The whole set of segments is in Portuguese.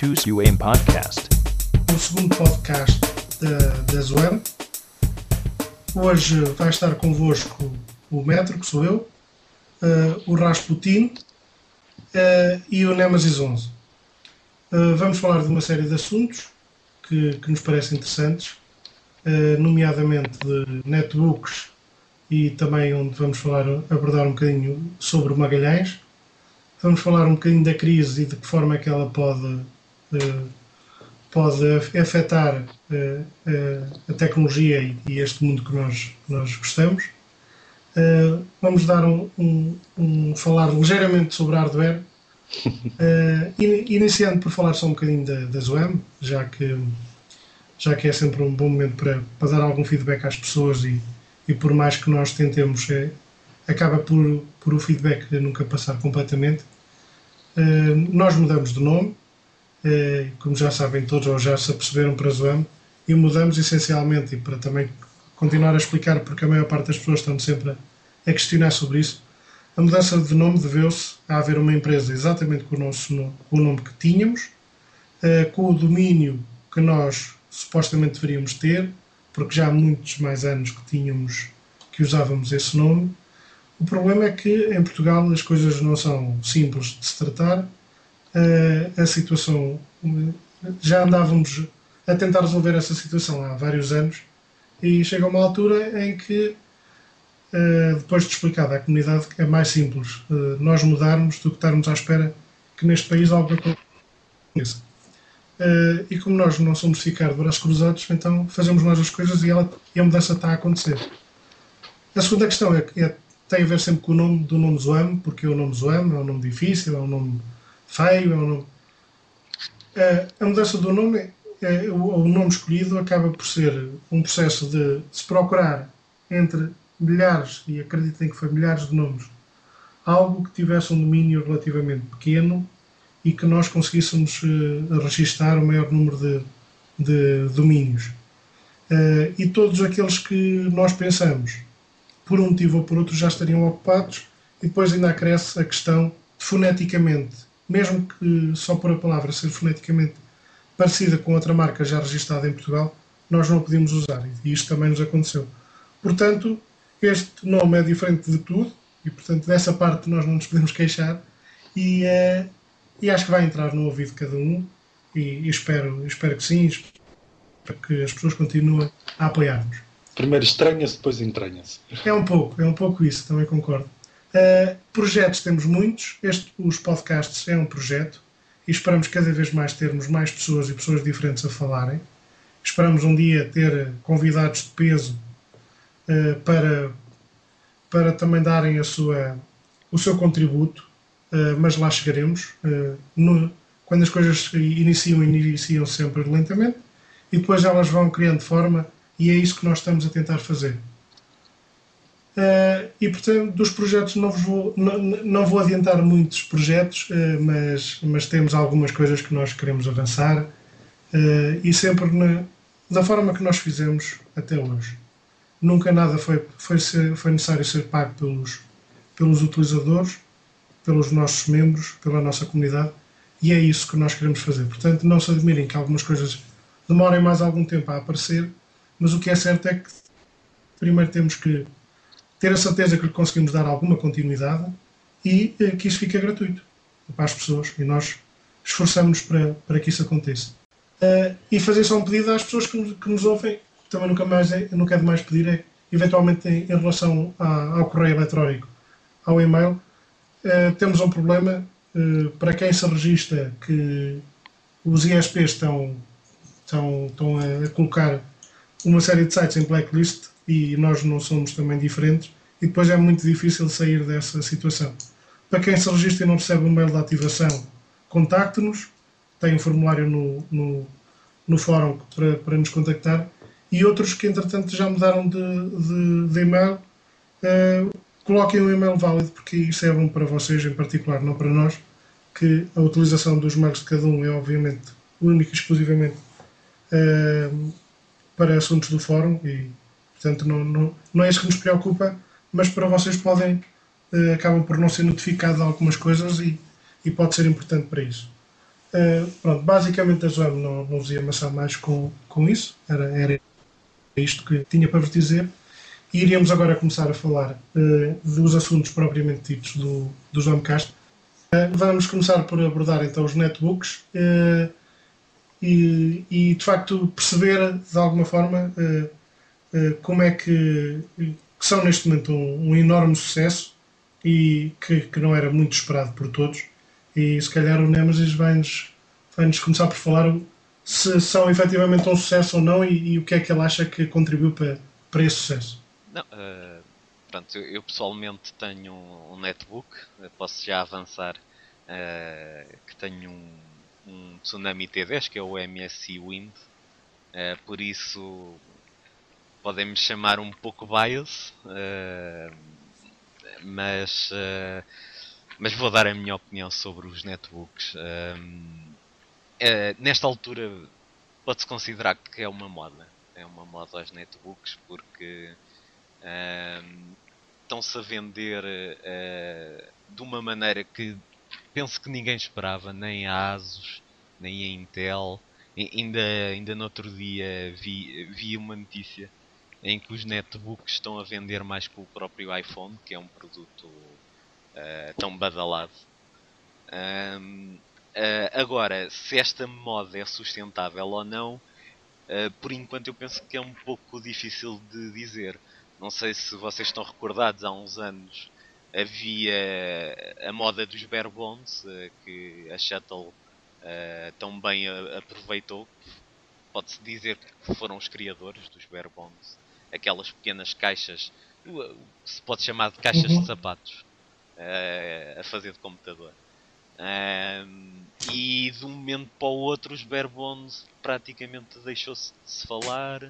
Choose Your Aim Podcast. O segundo podcast da Zoem. Hoje vai estar convosco o Metro, que sou eu, o Rasputin e o Nemesis 11. Vamos falar de uma série de assuntos que nos parecem interessantes, nomeadamente de netbooks e também onde vamos abordar um bocadinho sobre o Magalhães. Vamos falar um bocadinho da crise e de que forma é que ela pode afetar a tecnologia e este mundo que nós gostamos. Vamos dar falar ligeiramente sobre hardware, iniciando por falar só um bocadinho da Zoem, já que é sempre um bom momento para dar algum feedback às pessoas e por mais que nós tentemos, acaba por o feedback nunca passar completamente. Nós mudamos de nome, como já sabem todos ou já se aperceberam, para Zoem, e mudamos essencialmente, e para também continuar a explicar, porque a maior parte das pessoas estão sempre a questionar sobre isso, a mudança de nome deveu-se a haver uma empresa exatamente com o nome que tínhamos, com o domínio que nós supostamente deveríamos ter, porque já há muitos mais anos que usávamos esse nome. O problema é que em Portugal as coisas não são simples de se tratar. A situação, já andávamos a tentar resolver essa situação há vários anos e chega uma altura em que, depois de explicado à comunidade, é mais simples nós mudarmos do que estarmos à espera que neste país alguma coisa aconteça. E como nós não somos ficar de braços cruzados, então fazemos nós as coisas e a mudança está a acontecer. A segunda questão tem a ver sempre com o nome do nome Zoem, porque o nome Zoem é um nome difícil, é um nome feio, é um nome... A mudança do nome, o nome escolhido, acaba por ser um processo de se procurar entre milhares, e acreditem que foi milhares de nomes, algo que tivesse um domínio relativamente pequeno e que nós conseguíssemos registar o maior número de domínios. E todos aqueles que nós pensamos, por um motivo ou por outro, já estariam ocupados, e depois ainda acresce a questão de foneticamente, mesmo que só por a palavra ser foneticamente parecida com outra marca já registada em Portugal, nós não podíamos usar, e isto também nos aconteceu. Portanto, este nome é diferente de tudo, e portanto dessa parte nós não nos podemos queixar, e acho que vai entrar no ouvido de cada um, e espero que sim, para que as pessoas continuem a apoiar-nos. Primeiro estranha-se, depois entranha-se. É um pouco isso, também concordo. Projetos temos muitos, os podcasts é um projeto, e esperamos cada vez mais termos mais pessoas e pessoas diferentes a falarem. Esperamos um dia ter convidados de peso para também darem o seu contributo, mas lá chegaremos. Quando as coisas iniciam sempre lentamente, e depois elas vão criando forma, e é isso que nós estamos a tentar fazer. E portanto, dos projetos não vou adiantar muitos projetos, mas temos algumas coisas que nós queremos avançar, e sempre da forma que nós fizemos até hoje. Nunca nada foi necessário ser pago pelos utilizadores, pelos nossos membros, pela nossa comunidade, e é isso que nós queremos fazer. Portanto, não se admirem que algumas coisas demorem mais algum tempo a aparecer, mas o que é certo é que primeiro temos que ter a certeza que lhe conseguimos dar alguma continuidade e que isso fique gratuito para as pessoas, e nós esforçamos para que isso aconteça. E fazer só um pedido às pessoas que nos ouvem, também nunca é demais pedir, eventualmente em relação ao correio eletrónico, ao e-mail, temos um problema. Para quem se registra, que os ISPs estão a colocar uma série de sites em blacklist, e nós não somos também diferentes, e depois é muito difícil sair dessa situação. Para quem se registra e não recebe um mail de ativação, contacte-nos, tem um formulário no fórum para nos contactar, e outros que entretanto já mudaram de e-mail, coloquem um e-mail válido, porque isso é bom para vocês em particular, não para nós, que a utilização dos mails de cada um é obviamente única e exclusivamente para assuntos do fórum, e portanto não é isso que nos preocupa, mas para vocês acabam por não ser notificados de algumas coisas, e pode ser importante para isso. Pronto, basicamente a Joana não vos ia amassar mais com isso, era isto que tinha para vos dizer. E iríamos agora começar a falar dos assuntos propriamente ditos do Zoomcast. Vamos começar por abordar então os netbooks e de facto perceber de alguma forma como é que são neste momento um enorme sucesso e que não era muito esperado por todos. E se calhar o Nemesis vai-nos começar por falar se são efetivamente um sucesso ou não e o que é que ele acha que contribuiu para esse sucesso. Não, pronto, eu pessoalmente tenho um netbook, posso já avançar que tenho um Tsunami T10, que é o MSI Wind, por isso podem-me chamar um pouco bias, mas vou dar a minha opinião sobre os netbooks. Nesta altura pode-se considerar que é uma moda. É uma moda aos netbooks porque estão-se a vender de uma maneira que penso que ninguém esperava, nem a ASUS, nem a Intel. Ainda no outro dia vi uma notícia em que os netbooks estão a vender mais que o próprio iPhone, que é um produto tão badalado. Agora, se esta moda é sustentável ou não, por enquanto eu penso que é um pouco difícil de dizer. Não sei se vocês estão recordados, há uns anos havia a moda dos bare bones, que a Shuttle tão bem aproveitou. Pode-se dizer que foram os criadores dos bare bones. Aquelas pequenas caixas, se pode chamar de caixas de sapatos, a fazer de computador. E de um momento para o outro os bare bones praticamente deixou-se de se falar.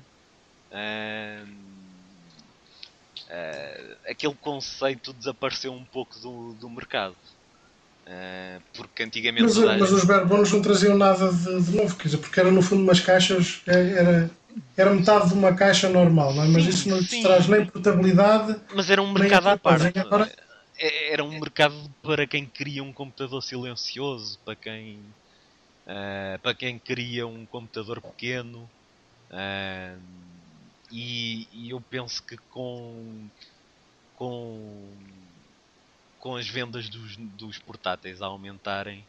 Aquele conceito desapareceu um pouco do mercado. Porque antigamente Mas os bare bones não traziam nada de novo, quer dizer, porque era no fundo umas caixas, era metade de uma caixa normal, não é? Mas isso não lhes traz nem portabilidade, mas era um nem mercado à outra coisa. parte. Agora, Era um mercado para quem queria um computador silencioso, para quem queria um computador pequeno. E eu penso que com, com as vendas dos portáteis a aumentarem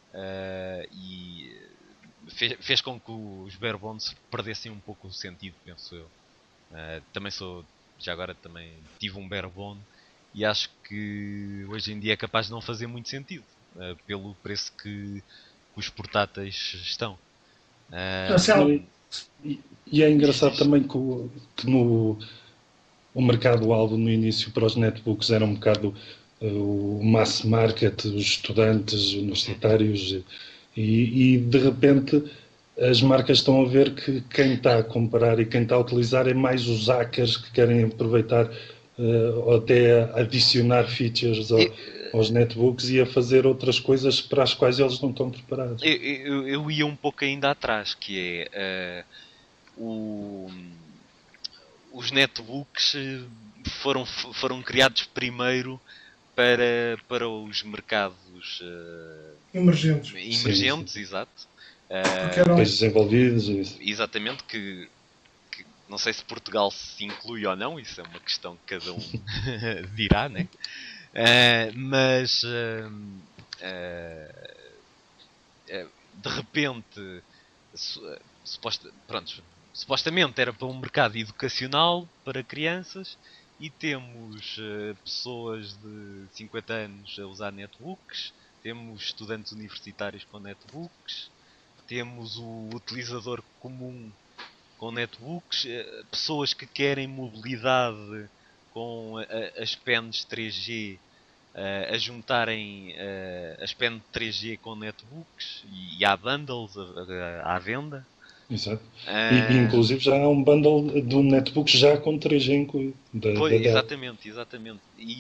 e fez com que os bare bones perdessem um pouco o sentido, penso eu. Também já agora também tive um bare bone e acho que hoje em dia é capaz de não fazer muito sentido pelo preço que os portáteis estão. Não, e é engraçado também que o mercado-alvo no início para os netbooks era um bocado o mass market, os estudantes universitários e de repente as marcas estão a ver que quem está a comprar e quem está a utilizar é mais os hackers que querem aproveitar ou até adicionar features aos netbooks e a fazer outras coisas para as quais eles não estão preparados. Eu ia um pouco ainda atrás, que é os netbooks foram criados primeiro para os mercados emergentes, Sim. exato. Países desenvolvidos. Exatamente, que não sei se Portugal se inclui ou não, isso é uma questão que cada um dirá, né? Mas de repente, supostamente era para um mercado educacional para crianças e temos pessoas de 50 anos a usar netbooks, temos estudantes universitários com netbooks, temos o utilizador comum com netbooks, pessoas que querem mobilidade com as pens 3G a juntarem as pen 3G com netbooks e há bundles à venda. Exato. E inclusive já há um bundle de um netbook já com 3G incluído. Pois, Da Dell. exatamente.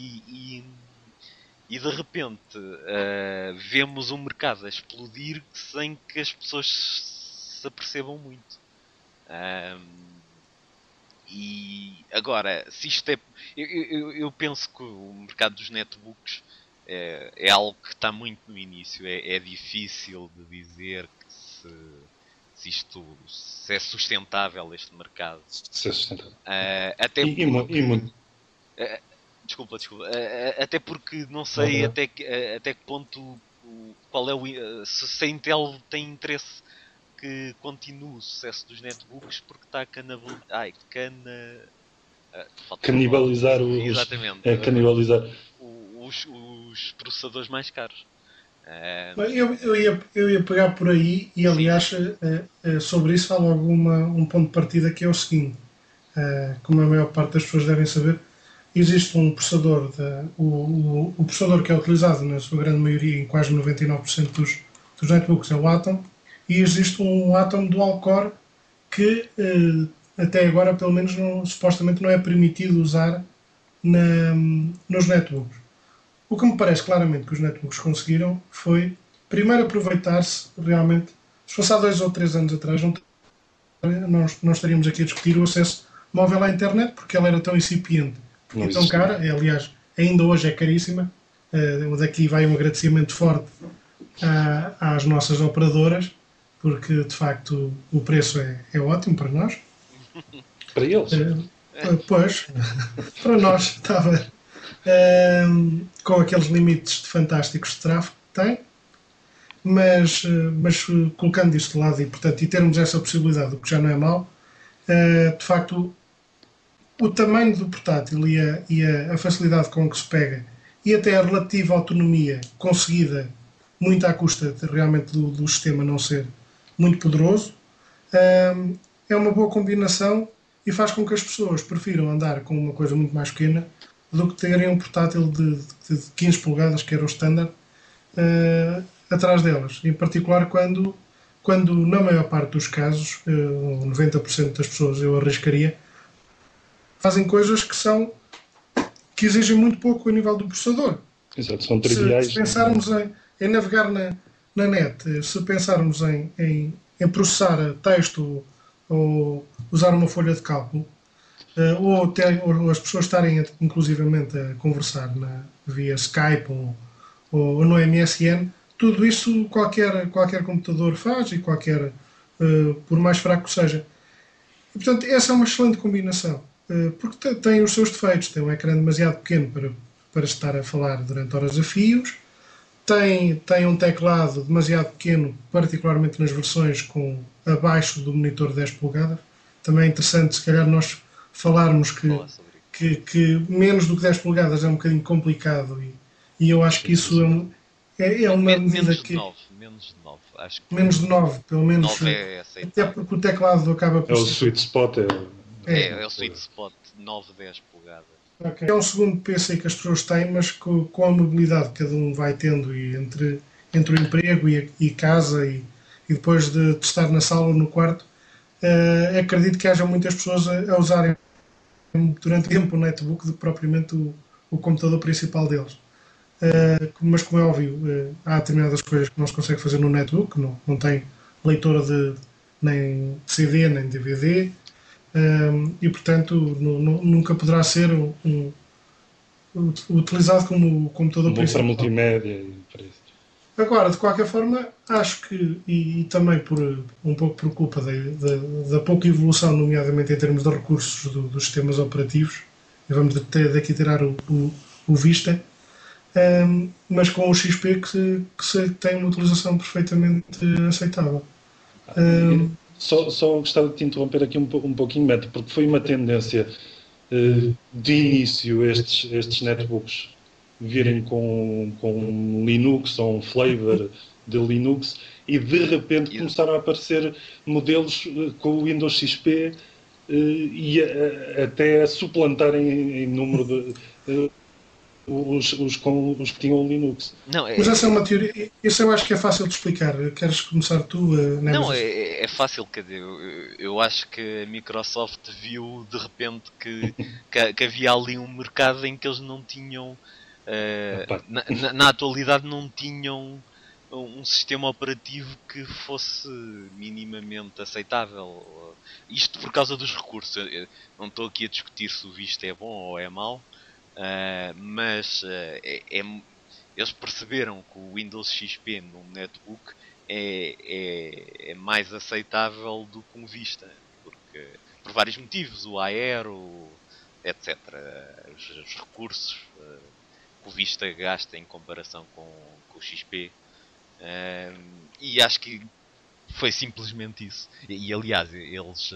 E de repente vemos o mercado a explodir sem que as pessoas se apercebam muito. E agora, se isto é. Eu penso que o mercado dos netbooks é algo que está muito no início. É difícil de dizer que se é sustentável este mercado. Se é sustentável. Até E porque, muito. desculpa. Até porque não sei até que ponto qual é se a Intel tem interesse que continue o sucesso dos netbooks, porque está a Canibalizar exatamente, canibalizar. os processadores mais caros. Eu ia pegar por aí e, aliás, Sim. sobre isso há logo um ponto de partida que é o seguinte: como a maior parte das pessoas devem saber, existe um processador, o processador que é utilizado na sua grande maioria, em quase 99% dos netbooks, é o Atom, e existe um Atom Dual Core que até agora, pelo menos, supostamente não é permitido usar nos netbooks. O que me parece claramente que os netbooks conseguiram foi, primeiro, aproveitar-se realmente. Se fosse há 2 ou 3 anos atrás, não estaríamos aqui a discutir o acesso móvel à internet, porque ela era tão incipiente e tão cara. Aliás, ainda hoje é caríssima. Daqui vai um agradecimento forte às nossas operadoras, porque de facto o preço é ótimo para nós. Para eles? Pois, para nós estava com aqueles limites fantásticos de tráfego que tem, mas colocando isto de lado e termos essa possibilidade, o que já não é mau, de facto o tamanho do portátil e a facilidade com que se pega e até a relativa autonomia conseguida muito à custa realmente do sistema não ser muito poderoso, é uma boa combinação e faz com que as pessoas prefiram andar com uma coisa muito mais pequena do que terem um portátil de 15 polegadas, que era o standard, atrás delas. Em particular quando na maior parte dos casos, 90% das pessoas eu arriscaria, fazem coisas que exigem muito pouco a nível do processador. Exato, são triviais. Se pensarmos em navegar na net, se pensarmos em processar texto ou usar uma folha de cálculo, ou as pessoas estarem inclusivamente a conversar via Skype ou no MSN, tudo isso qualquer computador faz e por mais fraco que seja. E, portanto, essa é uma excelente combinação, porque tem os seus defeitos. Tem um ecrã demasiado pequeno para estar a falar durante horas a fios, tem um teclado demasiado pequeno, particularmente nas versões com abaixo do monitor de 10 polegadas. Também é interessante, se calhar, nós falarmos que menos do que 10 polegadas é um bocadinho complicado e eu acho que isso é uma medida menos de 9, acho que menos de 9, pelo menos, 9 é até porque o teclado acaba por o sweet spot. É o sweet spot, 9, 10 polegadas. Okay. É um segundo PC que as pessoas têm, mas com a mobilidade que cada um vai tendo e entre o emprego e casa e depois de estar na sala ou no quarto, acredito que haja muitas pessoas a usarem durante tempo o netbook do que propriamente o computador principal deles. Mas como é óbvio, há determinadas coisas que não se consegue fazer no netbook, não tem leitora nem de CD nem de DVD, e portanto nunca poderá ser utilizado como computador principal. Para multimédia e para isso. Agora, de qualquer forma, acho que, e também um pouco por culpa da pouca evolução, nomeadamente em termos de recursos dos sistemas operativos, e vamos daqui tirar o Vista, mas com o XP que tem uma utilização perfeitamente aceitável. Só gostava de te interromper aqui um pouquinho, Meta, porque foi uma tendência de início estes netbooks virem com Linux ou um flavor de Linux e de repente começaram a aparecer modelos com o Windows XP e até a suplantarem em número de os que tinham o Linux. Não, mas essa é uma teoria, isso eu acho que é fácil de explicar. Queres começar tu? Não, é fácil, quer dizer, eu acho que a Microsoft viu de repente que havia ali um mercado em que eles não tinham, na atualidade não tinham um sistema operativo que fosse minimamente aceitável. Isto por causa dos recursos. Eu não estou aqui a discutir se o Vista é bom ou é mau, mas eles perceberam que o Windows XP num netbook é mais aceitável do que um Vista, porque por vários motivos, o aero, etc. Os recursos que o Vista gasta em comparação com o XP. E acho que foi simplesmente isso. E aliás, eles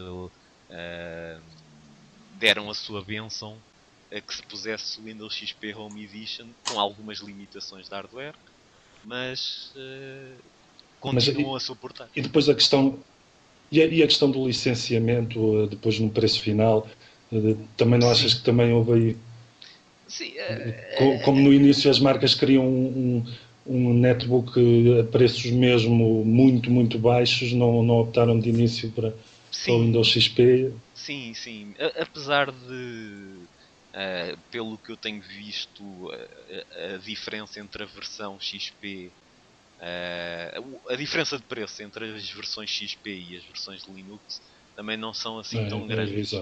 deram a sua bênção a que se pusesse o Windows XP Home Edition com algumas limitações de hardware, mas continuam a suportar. E depois a questão a questão do licenciamento depois no preço final, também não achas que também houve aí? Sim, como no início as marcas queriam um netbook a preços mesmo muito baixos, não optaram de início para o Windows XP? Sim. Apesar de, pelo que eu tenho visto, a diferença entre a versão XP, a diferença de preço entre as versões XP e as versões de Linux também não são assim tão grandes.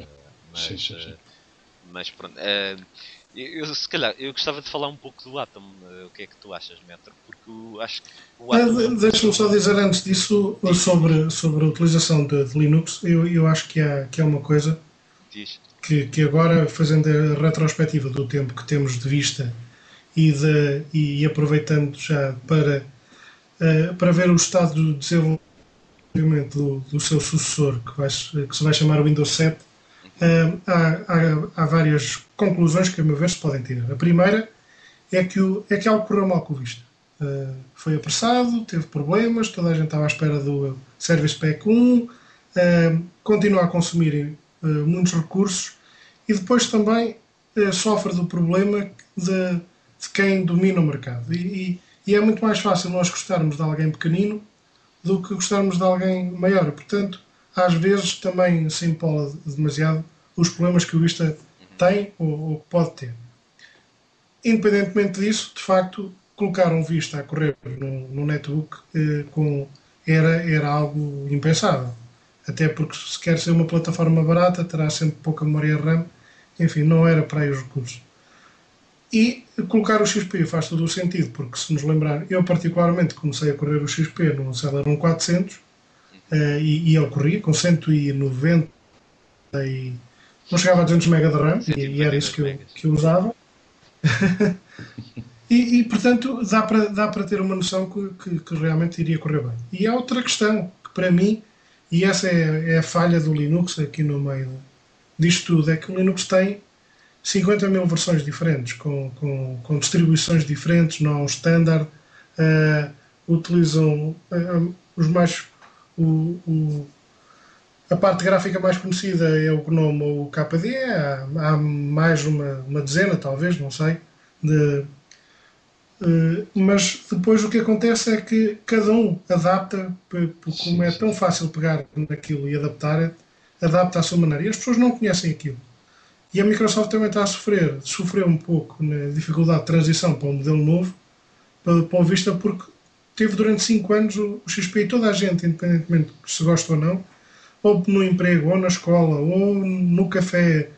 Mas pronto. Se calhar, eu gostava de falar um pouco do Atom. O que é que tu achas, Metro? Porque eu acho que o Atom... Deixa-me só dizer antes disso sobre a utilização de Linux. Eu acho que há uma coisa que agora, fazendo a retrospectiva do tempo que temos de vista e aproveitando já para ver o estado de desenvolvimento do seu sucessor, que se vai chamar Windows 7, há várias conclusões que, a meu ver, se podem tirar. A primeira é que algo correu mal com o Vista. Foi apressado, teve problemas, toda a gente estava à espera do Service Pack 1, continua a consumir muitos recursos e depois também sofre do problema de quem domina o mercado. E é muito mais fácil nós gostarmos de alguém pequenino do que gostarmos de alguém maior. Portanto, às vezes também se empola demasiado os problemas que o Vista tem ou pode ter. Independentemente disso, de facto, colocar um Vista a correr no netbook era algo impensável. Até porque, se quer ser uma plataforma barata, terá sempre pouca memória RAM. Enfim, não era para aí os recursos. E colocar o XP faz todo o sentido, porque se nos lembrar, eu particularmente comecei a correr o XP num Celeron 400 e ele corria com 190 e não chegava a 200 MB de RAM e era isso que eu usava. e portanto dá para ter uma noção que realmente iria correr bem. E há outra questão que para mim, e essa é a falha do Linux aqui no meio disto tudo, é que o Linux tem 50 mil versões diferentes, com distribuições diferentes, não há um standard, utilizam os mais... a parte gráfica mais conhecida é o GNOME ou o KDE, há mais uma dezena, talvez, não sei, mas depois o que acontece é que cada um adapta, como é tão fácil pegar naquilo e adaptar, adapta à sua maneira. E as pessoas não conhecem aquilo. E a Microsoft também está a sofreu um pouco na dificuldade de transição para um modelo novo, para o Vista, porque teve durante 5 anos o XP e toda a gente, independentemente de se gosta ou não, ou no emprego, ou na escola, ou no café,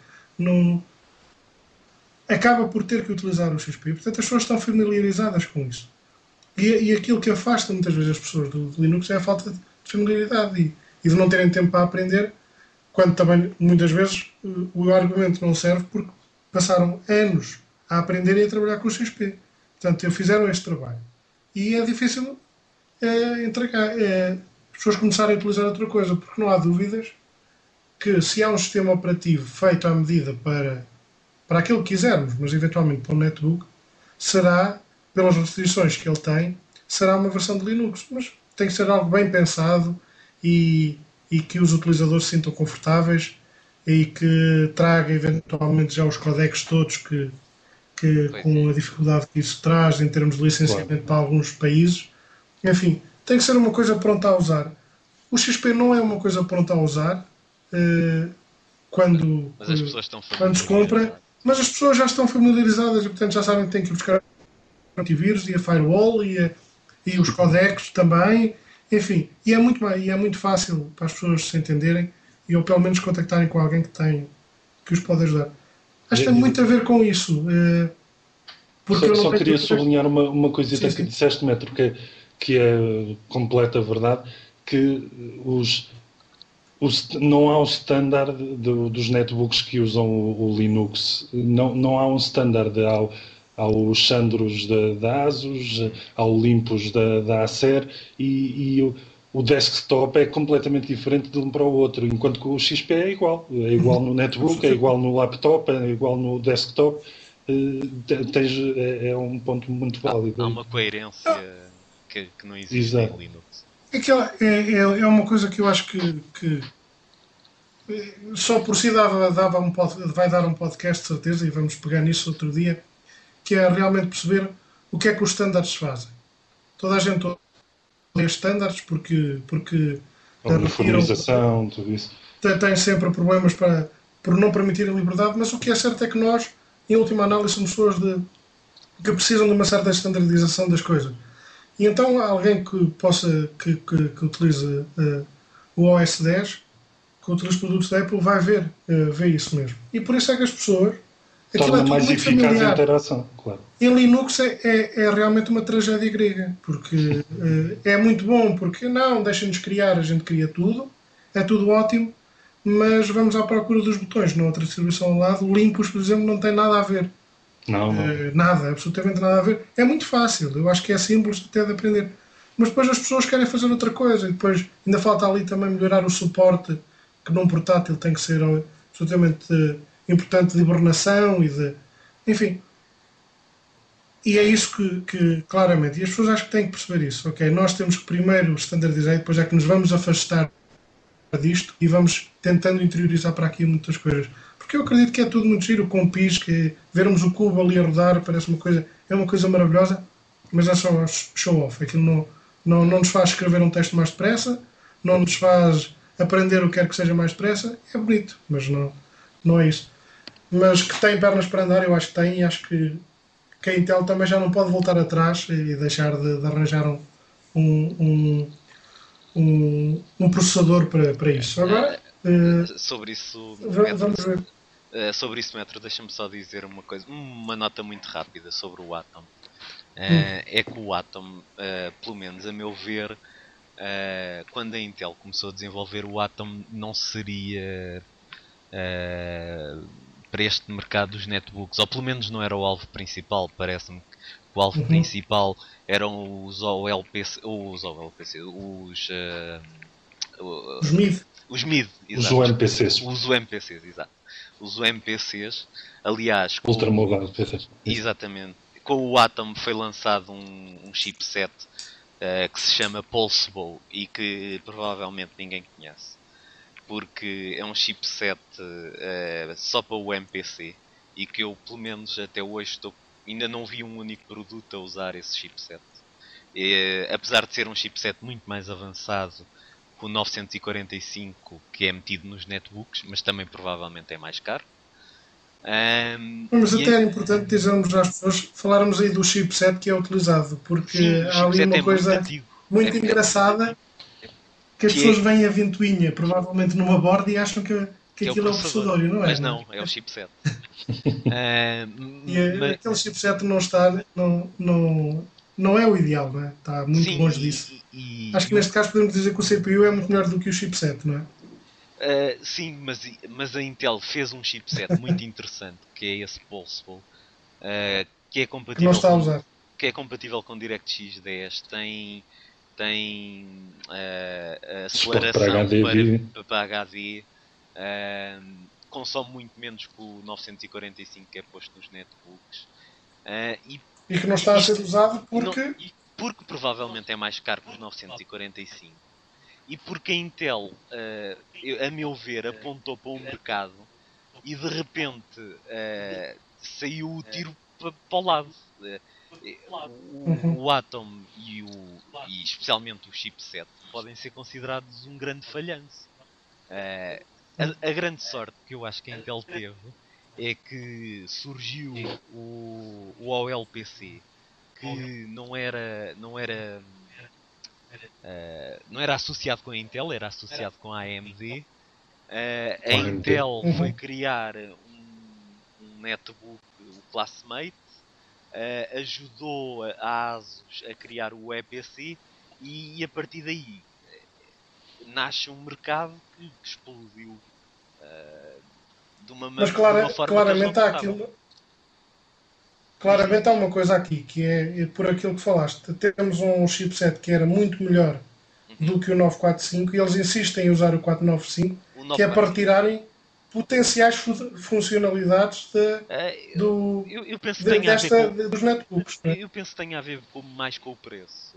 acaba por ter que utilizar o XP. Portanto, as pessoas estão familiarizadas com isso. E aquilo que afasta muitas vezes as pessoas do Linux é a falta de familiaridade e de não terem tempo para aprender, quando também, muitas vezes, o argumento não serve porque passaram anos a aprender e a trabalhar com o XP. Portanto, fizeram este trabalho. E é difícil entregar. As pessoas começarem a utilizar outra coisa, porque não há dúvidas que se há um sistema operativo feito à medida para aquilo que quisermos, mas eventualmente para um netbook, será, pelas restrições que ele tem, será uma versão de Linux. Mas tem que ser algo bem pensado e que os utilizadores se sintam confortáveis e que traga eventualmente já os codecs todos que com a dificuldade que isso traz em termos de licenciamento para alguns países. Enfim, tem que ser uma coisa pronta a usar. O XP não é uma coisa pronta a usar quando se compra, mas as pessoas já estão familiarizadas e portanto já sabem que têm que buscar antivírus e a firewall e os codecs também. Enfim, e é muito fácil para as pessoas se entenderem e ou pelo menos contactarem com alguém que os pode ajudar. Acho que tem muito a ver com isso. Porque eu não Só tenho queria dúvidas. sublinhar uma coisita Sim, que sim. disseste, Metro, que é completa verdade, que não há o standard dos netbooks que usam o Linux. Não há um standard. Há os Sandros da Asus, há o Olympus da Acer e o desktop é completamente diferente de um para o outro, enquanto que o XP é igual. É igual no netbook, é igual no laptop, é igual no desktop. É um ponto muito válido Há aí. uma coerência que não existe em Exato. Linux. É uma coisa que eu acho que só por si dava vai dar um podcast, de certeza, e vamos pegar nisso outro dia, que é realmente perceber o que é que os standards fazem. Toda a gente odeia standards porque A retiram, uniformização, tudo isso. tem sempre problemas por não permitir a liberdade, mas o que é certo é que nós, em última análise, somos pessoas que precisam de uma certa standardização das coisas. E então alguém que possa que utilize o OS 10, que utilize produtos da Apple, vai ver isso mesmo. E por isso é que as pessoas, aquilo é Torna tudo mais muito eficaz a familiar. interação, claro. Em Linux é realmente uma tragédia grega, porque é muito bom, porque não, deixem-nos criar, a gente cria tudo, é tudo ótimo, mas vamos à procura dos botões na outra distribuição ao lado. O Limpus, por exemplo, não tem nada a ver. Não. Nada, absolutamente nada a ver. É muito fácil, eu acho que é simples até de aprender. Mas depois as pessoas querem fazer outra coisa, e depois ainda falta ali também melhorar o suporte, que num portátil tem que ser absolutamente importante, de hibernação e de. Enfim, e é isso que, claramente, e as pessoas acho que têm que perceber isso, ok? Nós temos que primeiro standardizar e depois é que nos vamos afastar disto e vamos tentando interiorizar para aqui muitas coisas. Porque eu acredito que é tudo muito giro, com PIS, que vermos o cubo ali a rodar parece é uma coisa maravilhosa, mas é só show off. Aquilo não nos faz escrever um texto mais depressa, não nos faz aprender o que quer que seja mais depressa, é bonito, mas não é isso. Mas que tem pernas para andar, eu acho que tem, e acho que a Intel também já não pode voltar atrás e deixar de arranjar um, um processador para isso. Agora, Sobre isso, vamos ver. sobre isso, Metro, deixa-me só dizer uma coisa, uma nota muito rápida sobre o Atom. Hum. É que o Atom, pelo menos a meu ver, quando a Intel começou a desenvolver o Atom, não seria para este mercado dos netbooks, ou pelo menos não era o alvo principal. Parece-me que o alvo Uhum. principal eram os OLPC, Os MID. os MID, Os exato. UMPCs. Os UMPCs, exato. Os UMPCs, aliás, Ultramobile PCs. exatamente. Com o Atom foi lançado um chipset que se chama Pulsable e que provavelmente ninguém conhece. Porque é um chipset só para o MPC e que eu, pelo menos até hoje, ainda não vi um único produto a usar esse chipset. Apesar de ser um chipset muito mais avançado que o 945 que é metido nos netbooks, mas também provavelmente é mais caro. Mas até era importante dizermos às pessoas, falarmos aí do chipset que é utilizado, porque Sim, o há ali chipset uma é muito coisa antigo. muito engraçada, que as pessoas Que veem a ventoinha, provavelmente numa borda, e acham que é o aquilo é o processador. processador, e não é, Mas não é? não, é o chipset. E Ma- aquele chipset não está, não é o ideal, não é? Está muito sim, longe disso. e, Acho que neste caso podemos dizer que o CPU é muito melhor do que o chipset, não é? sim, mas a Intel fez um chipset muito interessante, que é esse Pulsable, que é Que não compatível está a usar. com DirectX 10, tem Suporte para aceleração HD, vídeo. para HD, consome muito menos que o 945 que é posto nos netbooks. E que não está a ser usado Não, porque. porque provavelmente é mais caro que os 945 e porque a Intel, a meu ver, apontou para o mercado e de repente saiu o tiro para o lado. Uhum. O Atom e especialmente o chipset podem ser considerados um grande falhanço. A grande sorte que eu acho que a Intel teve é que surgiu o OLPC, que não era associado com a Intel, era associado com a AMD. A Intel foi Uhum. criar um netbook, o Classmate, ajudou a ASUS a criar o EPC e a partir daí nasce um mercado que explodiu Mas de uma forma que eles não claramente há pensavam. aquilo. Diz, diz, Claramente há diz. uma coisa aqui, que é por aquilo que falaste. Temos um chipset que era muito melhor Uhum. do que o 945 e eles insistem em usar o 495, O que é para 945. retirarem potenciais funcionalidades do, Eu penso que tenha a ver desta, com. dos netbooks. Não é? Eu penso que tem a ver mais com o preço.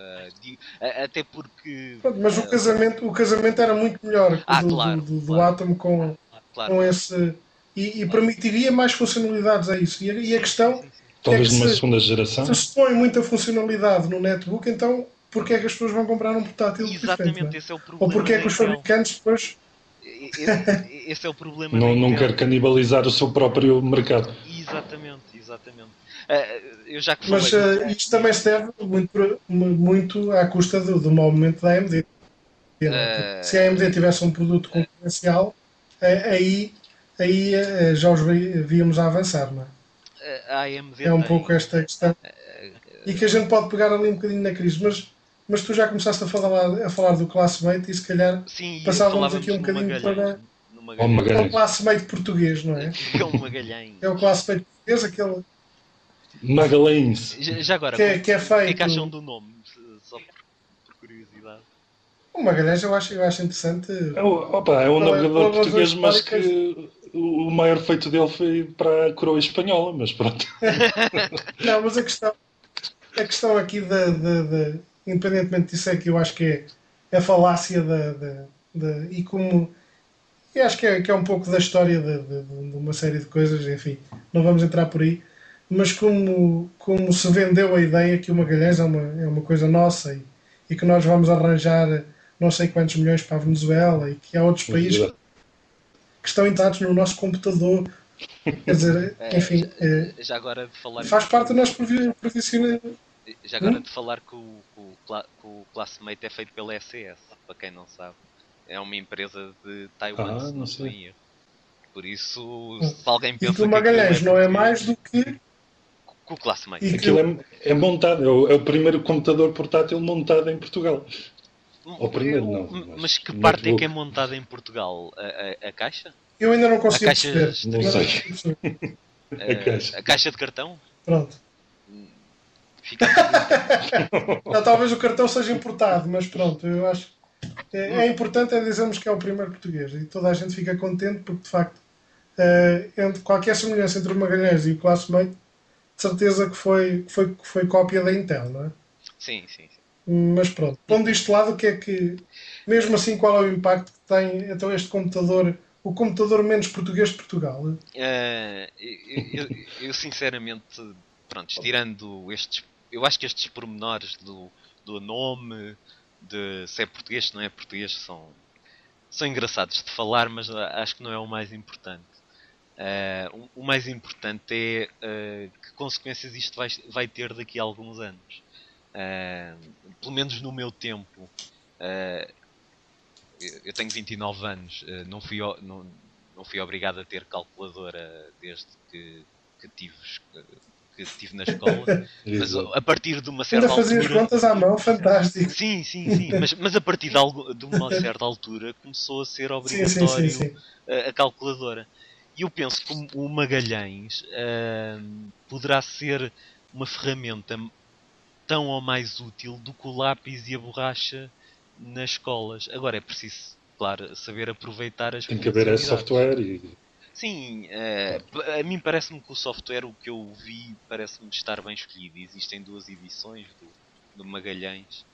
Até porque. Pronto, mas o casamento era muito melhor Claro, do claro, Atom claro, com claro, esse. E claro. permitiria mais funcionalidades a isso. E a Sim, sim, questão sim, sim. é Talvez que numa se segunda geração. se põe muita funcionalidade no netbook, então porquê é que as pessoas vão comprar um portátil diferente? Não é? Exatamente, esse é o Ou problema porquê é da que os Intel. fabricantes depois. Esse é o problema da Não quer Intel. canibalizar o seu próprio mercado. Exatamente, exatamente. Ah, eu já que falei Mas do. isto Diz, também diz. se deve muito à custa do mau momento da AMD. Não é? Porque se a AMD Ah, tivesse um produto concorrencial, aí, já os víamos a avançar. Não é? a AMD É um pouco tem. esta questão. E que a gente pode pegar ali um bocadinho na crise. Mas tu já começaste a falar do classmate e se calhar Sim, passávamos aqui falávamos um no bocadinho Magalhães. para No Ou Magalhães. o Magalhães. classmate português, não é? Que é um É o Magalhães. classmate português, aquele Magalhães. Já agora, que é o que é que acham feito. do nome? Só por curiosidade. O Magalhães eu acho interessante É um navegador pelas razões português, mas históricas. que o maior feito dele foi para a coroa espanhola, mas pronto. Não, mas a questão aqui independentemente disso é que eu acho que é a falácia e como e acho que é um pouco da história de uma série de coisas, enfim, não vamos entrar por aí, mas como se vendeu a ideia que o Magalhães é uma coisa nossa e que nós vamos arranjar não sei quantos milhões para a Venezuela e que há outros países que estão entrados no nosso computador, quer dizer, Eh, já, enfim, já agora de falar faz parte do que nosso profissionalismo. já agora de falar que o Classmate é feito pela SES, para quem não sabe. É uma empresa de Taiwan, se Não não estou sei. em erro. Por isso, se alguém E que pensa o que aquilo é Magalhães não é português, mais do que. com o Classmate. E que, Aquilo é montado, é o primeiro computador portátil montado em Portugal. Ou primeiro não, Mas mas que parte é que é netbook, montada em Portugal? A caixa? eu ainda não A consigo caixa perceber. não Ainda não sei. consigo perceber. A caixa. A caixa de cartão? Pronto. Fica a pergunta. Não, talvez o cartão seja importado, mas pronto, eu acho. É importante dizermos que é o primeiro português e toda a gente fica contente porque de facto entre qualquer semelhança entre o Magalhães e o Classmate, de certeza que foi cópia da Intel, não é? Sim, sim, sim. Mas pronto, pondo isto de lado, o que é que, mesmo assim, qual é o impacto que tem então este computador, o computador menos português de Portugal? Eu sinceramente, pronto, tirando estes, eu acho que estes pormenores do nome, de se é português, se não é português, são engraçados de falar, mas acho que não é o mais importante. O mais importante é que consequências isto vai ter daqui a alguns anos. Pelo menos no meu tempo, uh, eu tenho 29 anos, não fui obrigado a ter calculadora desde que tive na escola, mas Exato. a partir de uma Ainda certa fazia as altura. contas à mão, fantástico. Sim, sim, sim, mas a partir de uma certa altura começou a ser Sim, sim, sim, obrigatório sim. a calculadora. E eu penso que o Magalhães poderá ser uma ferramenta tão ou mais útil do que o lápis e a borracha nas escolas. Agora é preciso, claro, saber aproveitar as Tem que haver esse funcionalidades. software e Sim, a mim parece-me que o software, o que eu vi, parece-me estar bem escolhido. Existem duas edições do Magalhães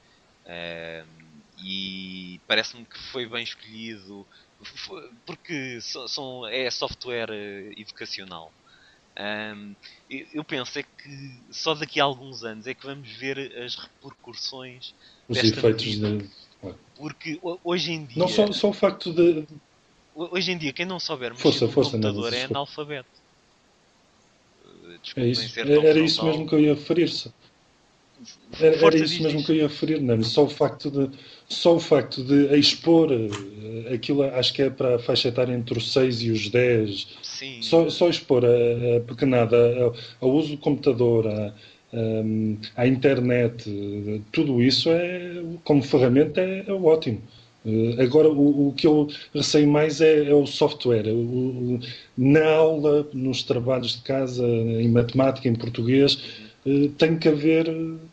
e parece-me que foi bem escolhido porque é software educacional. Eu penso é que só daqui a alguns anos é que vamos ver as repercussões os desta efeitos medida. de. Porque hoje em Não dia, só o facto de. quem não souber mexer Força, num força, nada, computador é desculpa. analfabeto. É Desculpem isso. ser tão Era isso mesmo frontal. que eu ia referir-se. Era isso mesmo que eu ia referir, não é? Só o facto de expor aquilo, acho que é para a faixa etária entre os 6 e os 10. Sim. Só expor a pequenada ao uso do computador, à internet, tudo isso como ferramenta é ótimo. Agora, o que eu receio mais é o software. Na aula, nos trabalhos de casa, em matemática, em português, tem que haver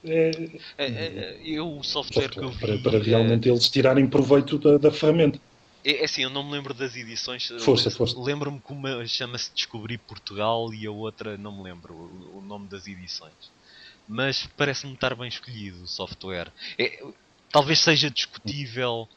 O software que eu vi... para realmente eles tirarem proveito da ferramenta. É assim, eu não me lembro das edições. Força. Lembro-me que uma chama-se Descobrir Portugal e a outra não me lembro o nome das edições. Mas parece-me estar bem escolhido o software. Talvez seja discutível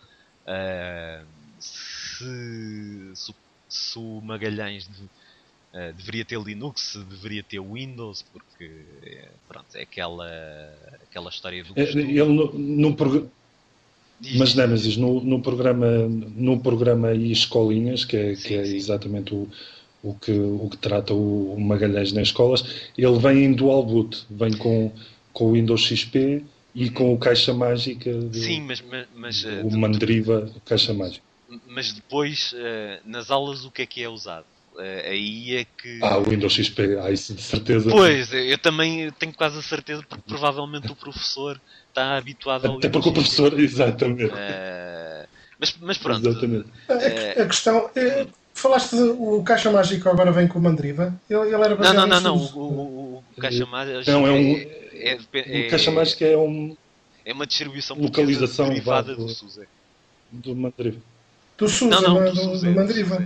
se o Magalhães deveria ter Linux, se deveria ter Windows, porque pronto, é aquela história do costume. Ele mas Nemesis, no programa e escolinhas, que é exatamente o que trata o Magalhães nas escolas, ele vem em dual boot, vem com o Windows XP e com o Caixa Mágica, o Mandriva Caixa Mágica. Mas depois, nas aulas, o que é usado? Aí é que... o Windows XP, isso de certeza. Pois, eu também tenho quase a certeza, porque provavelmente o professor está habituado ao... Até porque o professor, exatamente. Mas pronto. Exatamente. A questão... Falaste do Caixa Mágico agora vem com o Mandriva? Ele era baseado Não. O Caixa Mágico... Não, o Caixa Mágico é uma distribuição localização derivada do SUSE. Do Mandriva. Do SUSE, do Mandriva.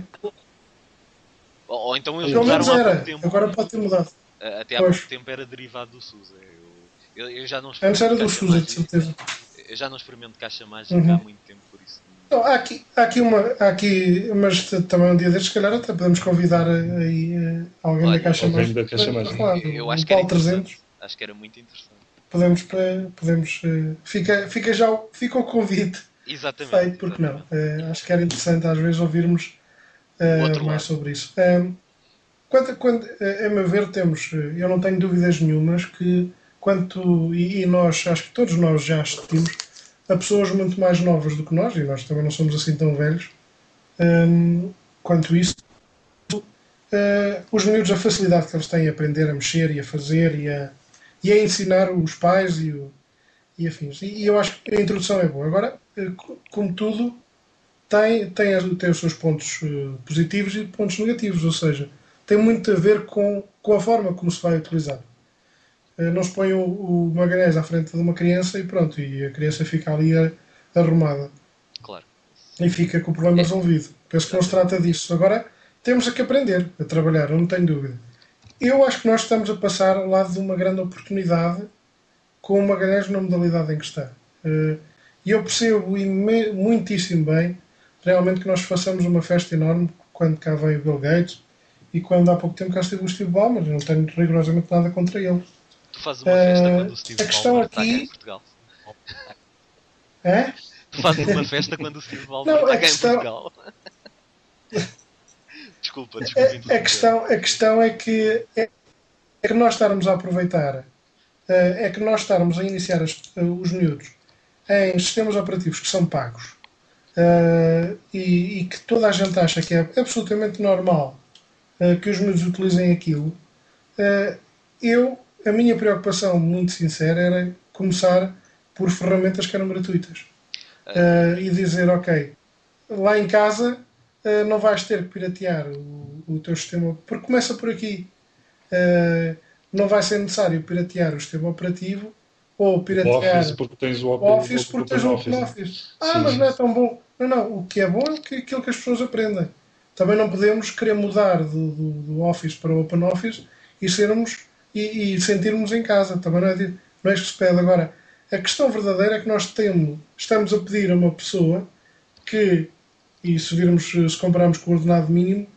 Ou então eles pelo menos mudaram há era, pouco tempo. Agora pode ter mudado. Até há pouco tempo era derivado do SUSE. Eu já não Antes era do SUSE, de certeza. Eu já não experimento Caixa Mágica há muito tempo, por isso. Não, há aqui, mas também um dia destes, se calhar até podemos convidar aí alguém da Caixa Mágica. Eu acho que era interessante. Acho que era muito interessante. Podemos fica o convite. Exatamente. Feito, porque não? Acho que era interessante às vezes ouvirmos mais sobre isso. Quando, a meu ver, eu não tenho dúvidas nenhumas que nós, acho que todos nós já assistimos a pessoas muito mais novas do que nós, e nós também não somos assim tão velhos, quanto isso, os miúdos, a facilidade que eles têm a aprender a mexer e a fazer e a ensinar os pais e afins. E eu acho que a introdução é boa. Agora, como tudo, tem os seus pontos positivos e pontos negativos, ou seja, tem muito a ver com a forma como se vai utilizar. Não se põe o Magalhães à frente de uma criança e pronto, e a criança fica ali arrumada. Claro. E fica com o problema resolvido. Penso que não se trata disso. Agora, temos que aprender a trabalhar, eu não tenho dúvida. Eu acho que nós estamos a passar ao lado de uma grande oportunidade com o Magalhães na modalidade em que está. E eu percebo muitíssimo bem realmente que nós façamos uma festa enorme quando cá veio o Bill Gates e quando há pouco tempo cá esteve o Steve Ballmer. Eu não tenho rigorosamente nada contra ele. Tu fazes uma festa quando o Steve Ballmer está cá em Portugal? Tu fazes uma festa quando o Steve Ballmer está cá em Portugal? Desculpa. A questão é que nós estarmos a aproveitar, é que nós estarmos a iniciar os miúdos em sistemas operativos que são pagos e que toda a gente acha que é absolutamente normal que os miúdos utilizem aquilo. A minha preocupação, muito sincera, era começar por ferramentas que eram gratuitas e dizer, ok, lá em casa não vais ter que piratear o teu sistema, porque começa por aqui. Não vai ser necessário piratear o sistema operativo ou piratear o Office porque tens o Office porque tens o OpenOffice. Mas não é tão bom. Não. O que é bom é aquilo que as pessoas aprendem. Também não podemos querer mudar do Office para o OpenOffice e sentirmos em casa. Também não é isso que se pede. Agora, a questão verdadeira é que nós estamos a pedir a uma pessoa que, e se compararmos com o ordenado mínimo,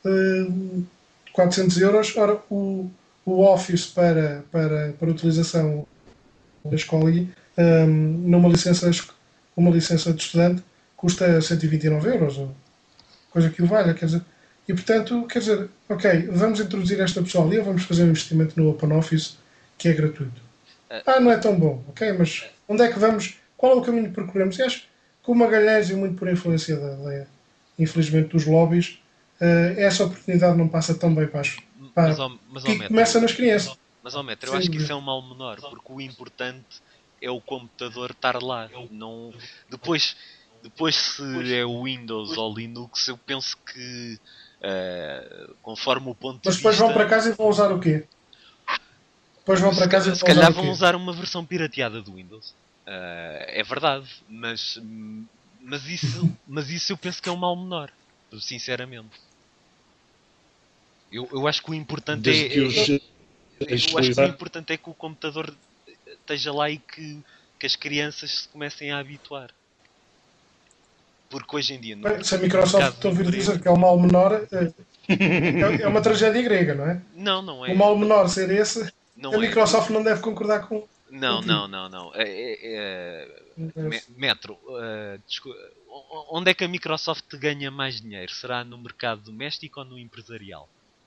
400 euros, ora, o Office para utilização da escola, uma licença de estudante, custa 129 euros, coisa que o valha, quer dizer. E portanto, quer dizer, ok, vamos introduzir esta pessoa ali, vamos fazer um investimento no OpenOffice que é gratuito. não é tão bom, ok? Mas onde é que vamos? Qual é o caminho que percorremos? E acho que o Magalhães, e muito por influência, infelizmente, dos lobbies, essa oportunidade não passa tão bem Metro, começa nas crianças. Mas, Metro, eu acho que isso é um mal menor, porque o importante é o computador estar lá. Não... Depois se é o Windows ou Linux, eu penso que, conforme o ponto de vista... Mas depois vão para casa e vão usar o quê? Depois vão para casa e se calhar vão usar uma versão pirateada do Windows. É verdade, mas isso eu penso que é um mal menor, sinceramente. Eu acho que o importante é que o computador esteja lá e que as crianças se comecem a habituar. Porque hoje em dia... Se a Microsoft estão a vir dizer que é o mal menor, é uma tragédia grega, não é? Não é. O mal menor ser esse, a Microsoft não deve concordar com... Não. Metro, onde é que a Microsoft ganha mais dinheiro? Será no mercado doméstico ou no empresarial?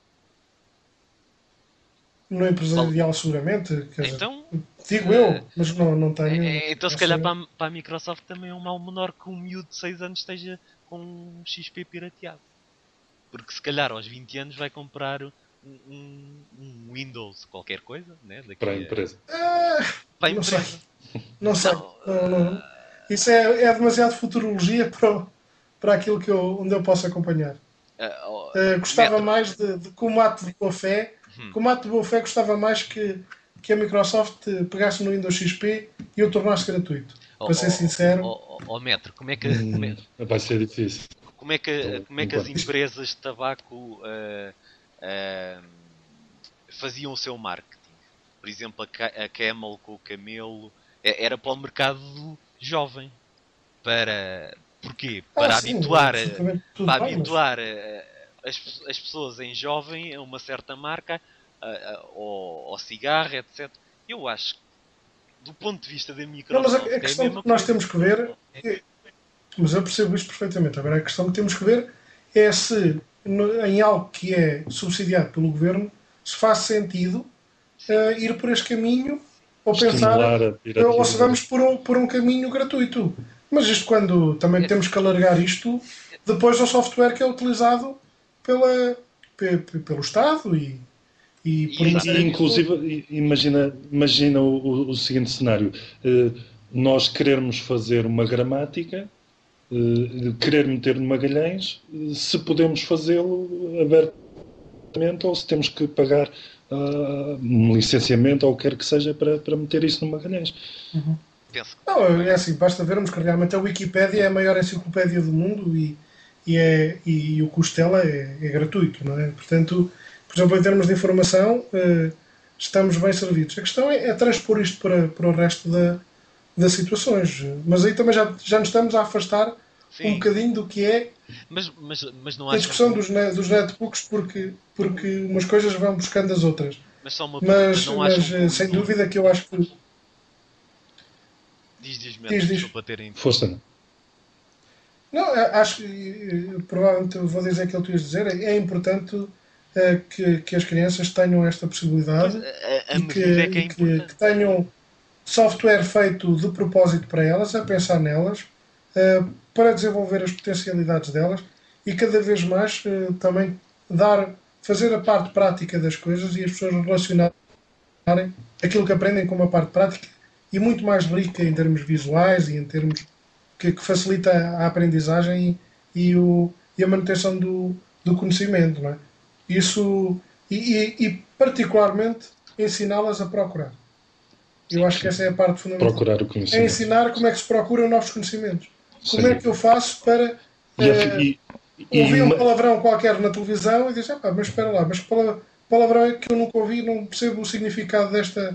No empresarial, seguramente. Então, digo eu, mas não tenho. Então, se calhar, para a Microsoft também é um mal menor que um miúdo de 6 anos esteja com um XP pirateado. Porque, se calhar, aos 20 anos vai comprar um Windows, qualquer coisa, né? Para a empresa. Para a empresa. Não sei. Não. Isso é demasiado futurologia para aquilo onde eu posso acompanhar. Gostava mais de com o ato de boa fé. Com o ato de boa fé gostava mais que a Microsoft pegasse no Windows XP e o tornasse gratuito. Para ser sincero. Metro, como é que... vai ser difícil. Como é que as empresas de tabaco faziam o seu marketing? Por exemplo, a Camel com o Camelo era para o mercado jovem. Porquê? Para habituar as pessoas em jovem a uma certa marca, ao cigarro, etc. Eu acho que, do ponto de vista da Microsoft... Não, mas a questão que nós temos que ver... Mas eu percebo isto perfeitamente. Agora, a questão que temos que ver é se, em algo que é subsidiado pelo governo, se faz sentido ir por este caminho ou pensar, ou se vamos por um caminho gratuito. Mas isto quando também temos que alargar isto depois ao software que é utilizado pelo Estado e por inclusive, imagina o seguinte cenário. Nós querermos fazer uma gramática, querer meter no Magalhães, se podemos fazê-lo abertamente ou se temos que pagar um licenciamento ou o que quer que seja para meter isso no Magalhães. Uhum. Não, é assim, basta vermos que realmente a Wikipédia é a maior enciclopédia do mundo e o custo dela é gratuito, não é? Portanto, por exemplo, em termos de informação, estamos bem servidos. A questão é transpor isto para o resto das situações. Mas aí também já nos estamos a afastar um bocadinho do que é mas não a discussão dos netbooks, porque umas coisas vão buscando as outras. Mas sem dúvida que eu acho que... Diz. Para terem... Força. Não, acho que provavelmente vou dizer aquilo que tu ias dizer. É importante que as crianças tenham esta possibilidade e que tenham software feito de propósito para elas, a pensar nelas, para desenvolver as potencialidades delas e cada vez mais também fazer a parte prática das coisas e as pessoas relacionarem aquilo que aprendem com uma parte prática e muito mais rica em termos visuais e em termos que facilita a aprendizagem e a manutenção do conhecimento, não é? Isso, e particularmente ensiná-las a procurar. Eu acho que essa é a parte fundamental. Procurar o conhecimento. É ensinar como é que se procuram novos conhecimentos. Como é que eu faço para ouvir um palavrão qualquer na televisão e dizer, mas espera lá, mas que palavrão é que eu nunca ouvi, não percebo o significado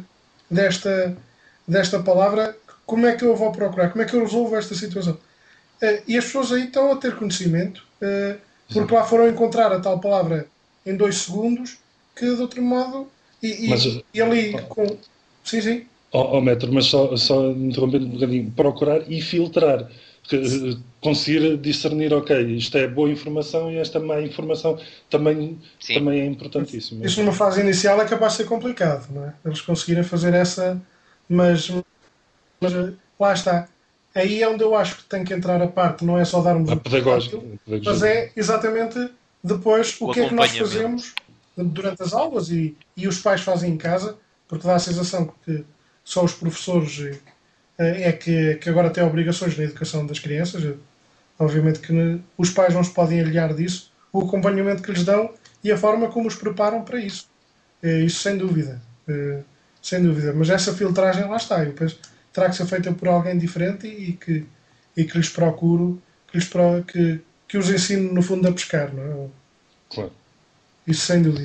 desta palavra, como é que eu vou procurar? Como é que eu resolvo esta situação? E as pessoas aí estão a ter conhecimento, porque lá foram encontrar a tal palavra em 2 segundos, que de outro modo, e ali com... Sim. Metro, mas só interrompendo um bocadinho, procurar e filtrar, conseguir discernir, ok, isto é boa informação e esta má informação também é importantíssimo. Isso numa fase inicial é capaz de ser complicado, não é? Eles conseguirem fazer essa mas lá está. Aí é onde eu acho que tem que entrar a parte, não é só darmos A o pedagógica. portátil, mas é exatamente depois o que é que nós fazemos durante as aulas e os pais fazem em casa, porque dá a sensação que só os professores que agora têm obrigações na educação das crianças. Obviamente que os pais não se podem aliar disso, o acompanhamento que lhes dão e a forma como os preparam para isso. Isso sem dúvida. Sem dúvida. Mas essa filtragem lá está. E depois terá que ser feita por alguém diferente e que lhes procuro, que os ensine no fundo a pescar. Não é? Claro. Isso sem dúvida.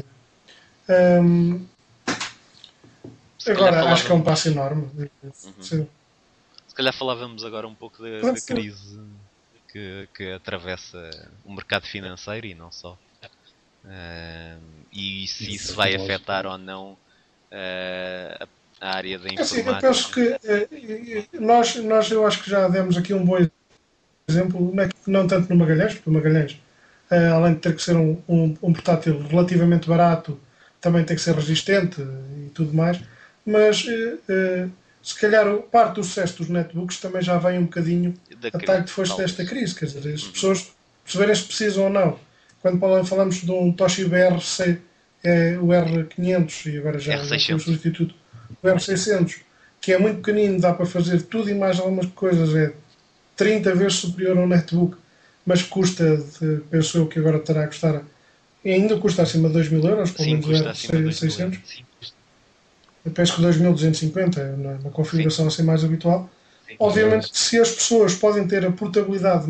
Agora acho que é um passo enorme. Se calhar falávamos agora um pouco da crise que atravessa o mercado financeiro e não só. E se isso vai afetar ou não a área da informática. Eu penso que nós eu acho que já demos aqui um bom exemplo, não tanto no Magalhães, porque o Magalhães, além de ter que ser um portátil relativamente barato, também tem que ser resistente e tudo mais, mas se calhar parte do sucesso dos netbooks também já vem um bocadinho a talho de foste desta crise, quer dizer, as pessoas perceberem se precisam ou não. Quando falamos de um Toshiba R6, o R500 e agora já o substituto, o R600, que é muito pequenino, dá para fazer tudo e mais algumas coisas, é 30 vezes superior ao netbook, mas custa, penso eu que agora terá a custar, ainda custa acima de 2.000 euros, pelo menos o R600. Eu penso que 2.250 na configuração assim mais habitual. Obviamente que se as pessoas podem ter a portabilidade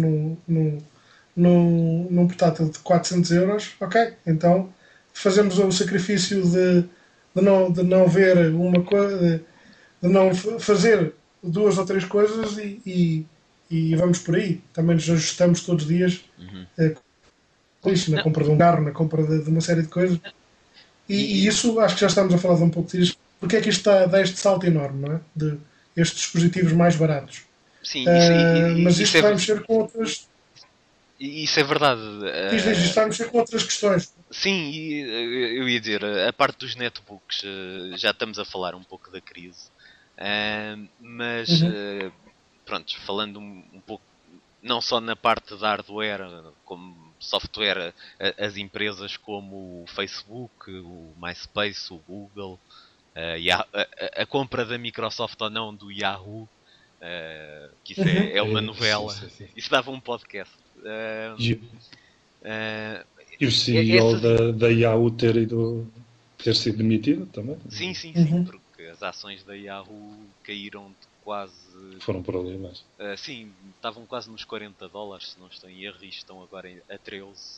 num portátil de 400 euros, ok, então fazemos o sacrifício de não ver uma coisa, de não fazer duas ou três coisas e vamos por aí. Também nos ajustamos todos os dias na compra de um carro, na compra de uma série de coisas. E isso, acho que já estamos a falar de um pouco disso. Porque é que isto dá este salto enorme, não é? De estes dispositivos mais baratos. Sim, mas isto vai mexer com outras... Isso é verdade. Isto vai mexer com outras questões. Sim, eu ia dizer, a parte dos netbooks, já estamos a falar um pouco da crise. Mas, pronto, falando um pouco, não só na parte da hardware, como software, as empresas como o Facebook, o MySpace, o Google, a compra da Microsoft ou não do Yahoo, que isso é uma novela, sim. Isso dava um podcast. E o CEO da Yahoo ter sido demitido também? Sim, porque as ações da Yahoo caíram de quase... Foram por ali mais. Sim, estavam quase nos $40, se não estou em erro, e estão agora a 13.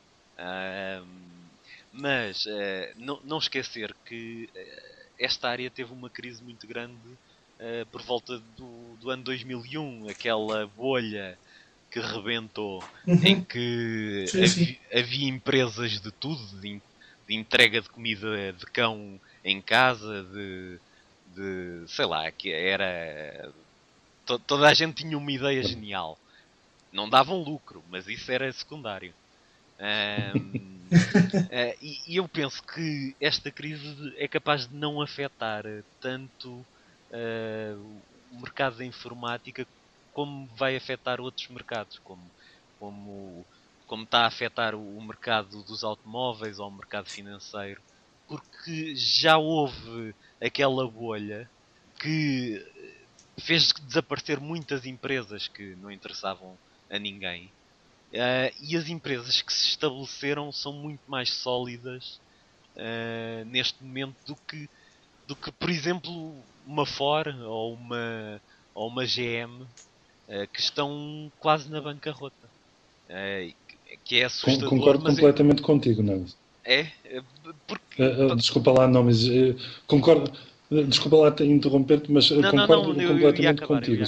Mas não esquecer que esta área teve uma crise muito grande por volta do ano 2001, aquela bolha que rebentou, em que havia empresas de tudo, de entrega de comida de cão em casa, de sei lá, que era... Toda a gente tinha uma ideia genial. Não davam lucro, mas isso era secundário. E eu penso que esta crise é capaz de não afetar tanto o mercado da informática como vai afetar outros mercados, como está a afetar o mercado dos automóveis ou o mercado financeiro, porque já houve aquela bolha que fez desaparecer muitas empresas que não interessavam a ninguém. E as empresas que se estabeleceram são muito mais sólidas neste momento do que, por exemplo, uma Ford ou uma GM que estão quase na bancarrota. Que é assustador. Concordo completamente contigo, não é? Porque... desculpa lá, não, mas concordo. Desculpa lá interromper-te, mas concordo completamente contigo.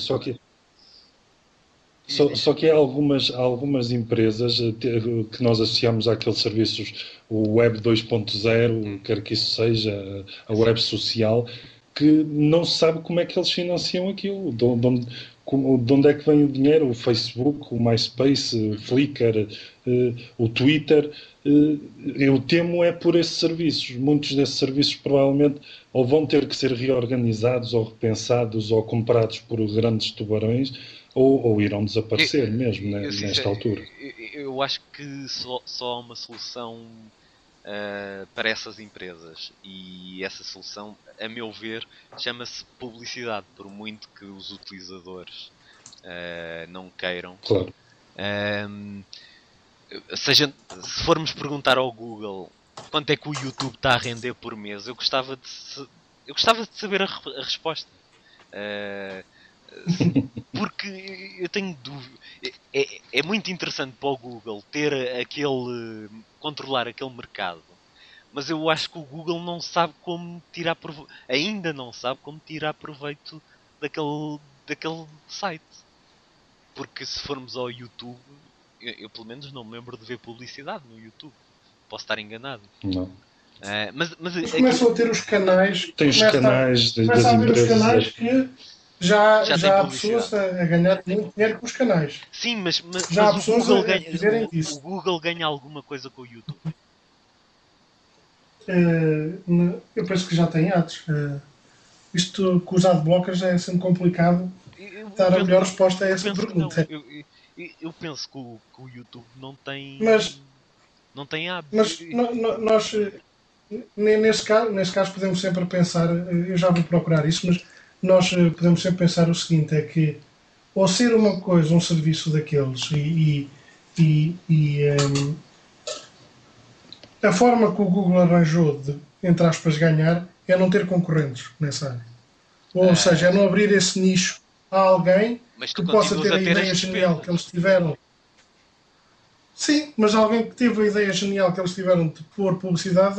Só que há algumas empresas que nós associamos àqueles serviços, o Web 2.0, quer que isso seja, a web social, que não se sabe como é que eles financiam aquilo, de onde é que vem o dinheiro? O Facebook, o MySpace, o Flickr, o Twitter. Eu temo é por esses serviços. Muitos desses serviços provavelmente ou vão ter que ser reorganizados ou repensados ou comprados por grandes tubarões ou irão desaparecer mesmo nesta altura. Eu acho que só há uma solução para essas empresas, e essa solução, a meu ver, chama-se publicidade, por muito que os utilizadores não queiram. Claro. Se formos perguntar ao Google quanto é que o YouTube está a render por mês, eu gostava de saber a resposta. Porque eu tenho dúvida. É muito interessante para o Google ter controlar aquele mercado, mas eu acho que o Google não sabe como ainda não sabe como tirar proveito daquele site. Porque se formos ao YouTube, eu pelo menos não me lembro de ver publicidade no YouTube. Posso estar enganado. Não. Mas começam a ter os canais. Tem os canais das empresas. Começam a ver os canais que já há pessoas a ganhar dinheiro com os canais. Sim, mas já há o pessoas Google a dizerem disso. O Google ganha alguma coisa com o YouTube? Eu penso que já tem atos. Isto com os adblockers é sempre complicado dar a melhor resposta a essa pergunta. Eu penso que o YouTube não tem ads. Mas nós, nesse caso, podemos sempre pensar, eu já vou procurar isso, mas nós podemos sempre pensar o seguinte, é que ou ser uma coisa, um serviço daqueles a forma que o Google arranjou de, entre aspas, ganhar é não ter concorrentes nessa área. Ou seja, é não abrir esse nicho a alguém que possa ter a ideia genial que eles tiveram. Sim, mas alguém que teve a ideia genial que eles tiveram de pôr publicidade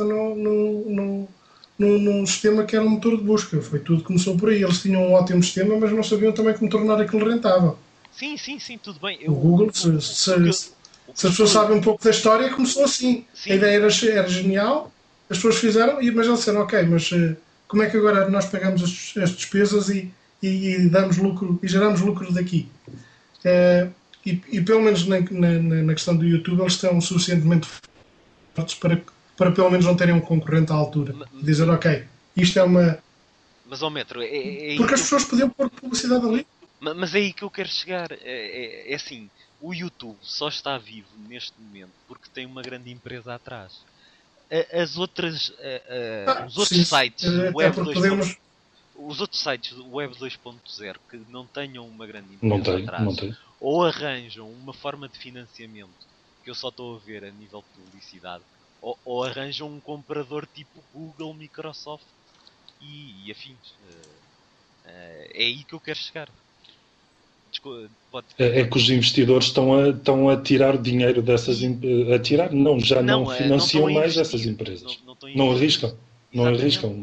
num sistema que era um motor de busca. Foi tudo que começou por aí. Eles tinham um ótimo sistema, mas não sabiam também como tornar aquilo rentável. Sim, tudo bem. O Google, se as pessoas sabem um pouco da história, começou assim. Sim. A ideia era genial, as pessoas fizeram, mas eles disseram, ok, mas como é que agora nós pagamos as despesas e damos lucro, e geramos lucro daqui? E pelo menos na questão do YouTube eles estão suficientemente fortes para pelo menos não terem um concorrente à altura. Dizer, ok, isto é uma... Mas ao metro... Porque as pessoas podiam pôr publicidade ali. Mas é aí que eu quero chegar. É assim, o YouTube só está vivo neste momento porque tem uma grande empresa atrás. Os outros sites Web 2.0 os outros sites do Web 2.0 que não tenham uma grande empresa atrás ou arranjam uma forma de financiamento que eu só estou a ver a nível de publicidade ou arranjam um comprador tipo Google, Microsoft e afins. É aí que eu quero chegar. É que os investidores estão a tirar dinheiro dessas empresas. A tirar? Não, já não financiam mais essas empresas. Não arriscam. Não arriscam.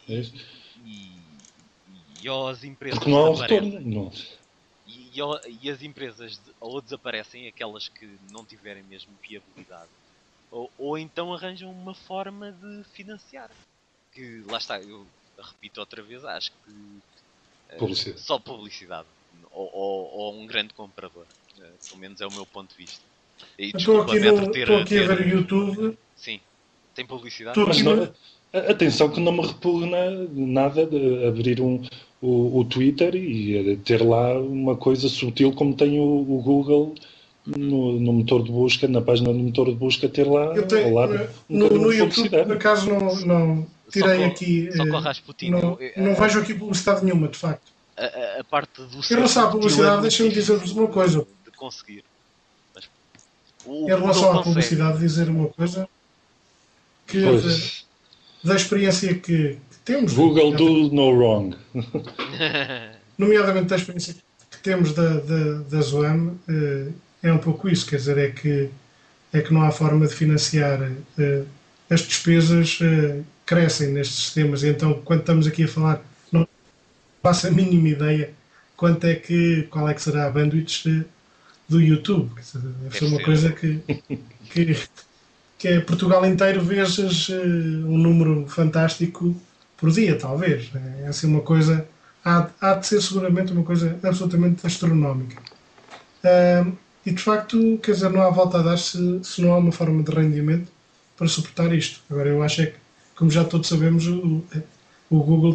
E as empresas porque não há um retorno. Não. E as empresas ou desaparecem, aquelas que não tiverem mesmo viabilidade, ou então arranjam uma forma de financiar. Que lá está, eu repito outra vez, acho que só publicidade. Ou um grande comprador. Pelo menos é o meu ponto de vista. Estou aqui a ver o YouTube. Sim. Tem publicidade? Mas não, atenção que não me repugna nada de abrir o Twitter e ter lá uma coisa sutil como tem o Google no motor de busca, na página do motor de busca, ter lá ao lado no YouTube, por acaso não tirei aqui. Só com a Rasputin. Não vejo aqui publicidade nenhuma, de facto. A parte do em relação à publicidade, deixem-me dizer-vos uma coisa. De conseguir. Mas em relação à publicidade, dizer uma coisa que da experiência que temos. Google do no wrong. Nomeadamente da experiência que temos da Zoom, é um pouco isso. Quer dizer, é que não há forma de financiar. As despesas crescem nestes sistemas. E então, quando estamos aqui a falar, não faço a mínima ideia qual é que será a bandwidth do YouTube. Deve ser uma coisa que é Portugal inteiro vezes um número fantástico por dia, talvez. É assim uma coisa há de ser seguramente uma coisa absolutamente astronómica. E de facto, quer dizer, não há volta a dar se não há uma forma de rendimento para suportar isto. Agora, eu acho é que, como já todos sabemos, o Google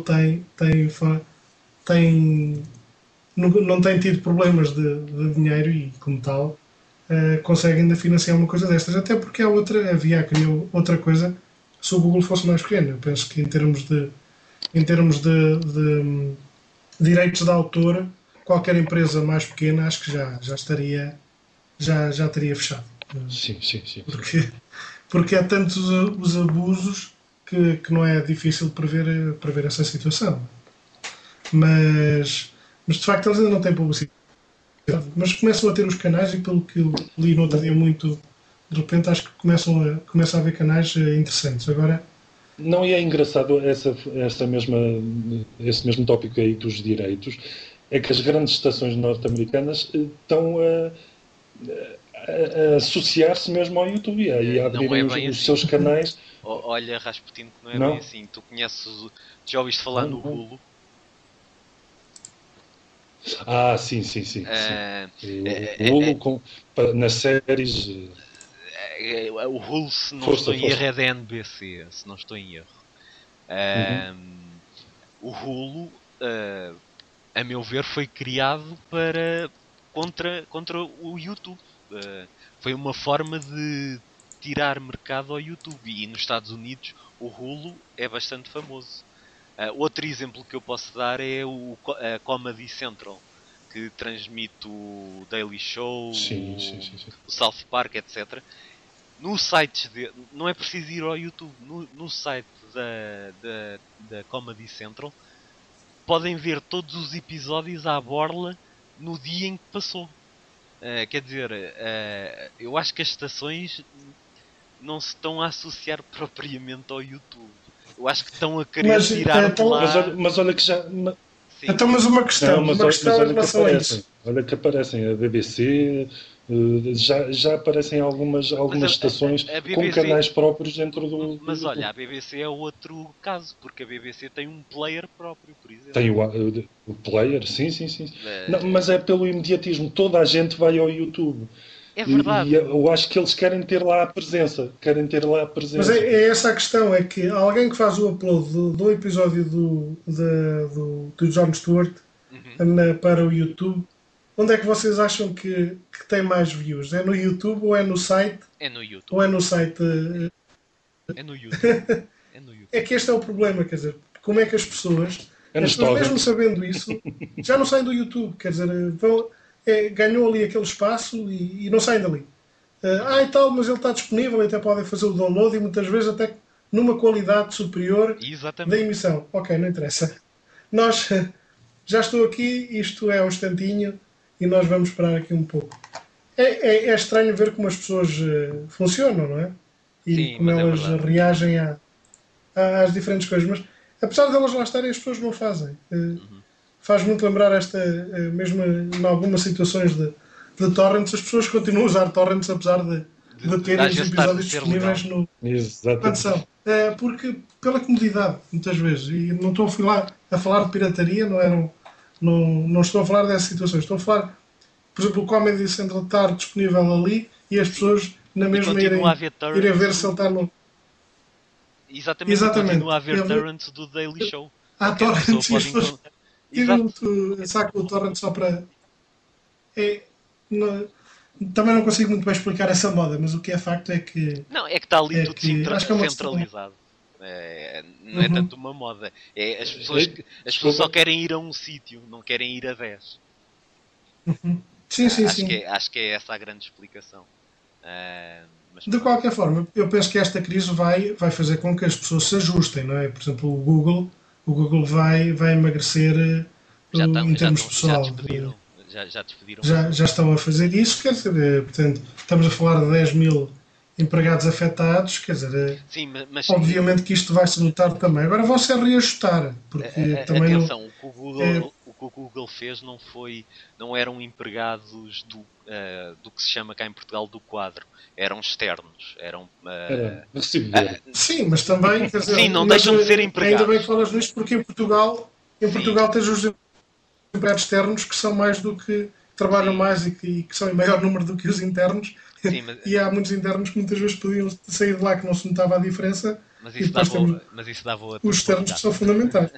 não tem tido problemas de dinheiro e, como tal, consegue ainda financiar uma coisa destas. Até porque havia outra coisa se o Google fosse mais pequeno. Eu penso que em termos de direitos de autor, qualquer empresa mais pequena acho que já teria fechado. Sim. Porque há tantos os abusos que não é difícil prever essa situação. Mas de facto eles ainda não têm publicidade. Mas começam a ter os canais e pelo que eu li no outro dia muito, de repente acho que começa a haver canais interessantes. Agora, não, e é engraçado esse mesmo tópico aí dos direitos, é que as grandes estações norte-americanas estão a associar-se mesmo ao YouTube e a abrirem os seus canais. Olha, Rasputin, que não é não? bem assim. Tu já ouviste falar no Hulu? Sim. O Hulu nas séries. O Hulu, se não estou em erro, é da NBC, se não estou em erro. O Hulu, a meu ver, foi criado contra o YouTube. Foi uma forma de tirar mercado ao YouTube. E nos Estados Unidos o Hulu é bastante famoso. Outro exemplo que eu posso dar é a Comedy Central, que transmite o Daily Show, o South Park, etc. No site não é preciso ir ao YouTube, no site da Comedy Central podem ver todos os episódios à borla no dia em que passou. Quer dizer, eu acho que as estações não se estão a associar propriamente ao YouTube. Eu acho que estão a querer tirar de lá. Mas olha que já. Então, mas uma questão em relação a isso. Olha que aparecem a BBC, já aparecem algumas estações a BBC, com canais próprios dentro do. Mas olha, a BBC é outro caso, porque a BBC tem um player próprio, por exemplo. Tem o player, sim. Não, mas é pelo imediatismo, toda a gente vai ao YouTube. É verdade. E eu acho que eles querem ter lá a presença. Mas é essa a questão, é que alguém que faz o upload do episódio do Jon Stewart para o YouTube, onde é que vocês acham que tem mais views? É no YouTube ou é no site? É no YouTube. Ou é no site? É no YouTube. É que este é o problema, quer dizer, como é que as pessoas mesmo sabendo isso, já não saem do YouTube, quer dizer, ganhou ali aquele espaço e não saem dali. E tal, mas ele está disponível, até podem fazer o download e muitas vezes até numa qualidade superior da emissão. Ok, não interessa. Nós, já estou aqui, isto é um instantinho e nós vamos esperar aqui um pouco. É estranho ver como as pessoas funcionam, não é? E como elas reagem às diferentes coisas. Mas apesar delas lá estarem, as pessoas não fazem. Faz muito lembrar mesmo em algumas situações de torrents, as pessoas continuam a usar torrents apesar de terem os episódios disponíveis no canção. Porque pela comodidade, muitas vezes. E não estou a falar de pirataria, não estou a falar dessas situações. Estou a falar, por exemplo, o Comedy Central estar disponível ali e as pessoas na mesma irem ver se ele está no... Exatamente. Continua a haver torrents do Daily Show. Há torrents e as pessoas sacam o torrent só para... Também não consigo muito bem explicar essa moda, mas o que é facto é que... Não, é que está ali tudo centralizado. Não é tanto uma moda. As pessoas só querem ir a um sítio, não querem ir a 10. Sim. Acho que é essa a grande explicação. De qualquer forma, eu penso que esta crise vai fazer com que as pessoas se ajustem, não é? Por exemplo, o Google vai emagrecer em termos pessoal. Já despediram. Já estão a fazer isso, quer dizer, portanto, estamos a falar de 10 mil empregados afetados, quer dizer, sim, mas obviamente que isto vai se notar também. Agora vão-se a reajustar, porque também atenção, o que o Google fez não eram empregados do que se chama cá em Portugal do quadro, eram externos, eram sim, mas também, quer dizer, sim, não deixam de ser empregados. Ainda bem que falas nisto, porque em Portugal Em Sim, Portugal tens os empregados externos que são mais do que trabalham sim, mais e que são em maior número do que os internos. sim, E há muitos internos que muitas vezes podiam sair de lá que não se notava a diferença. E depois temos mas isso dava outra os externos que qualidade. são fundamentais.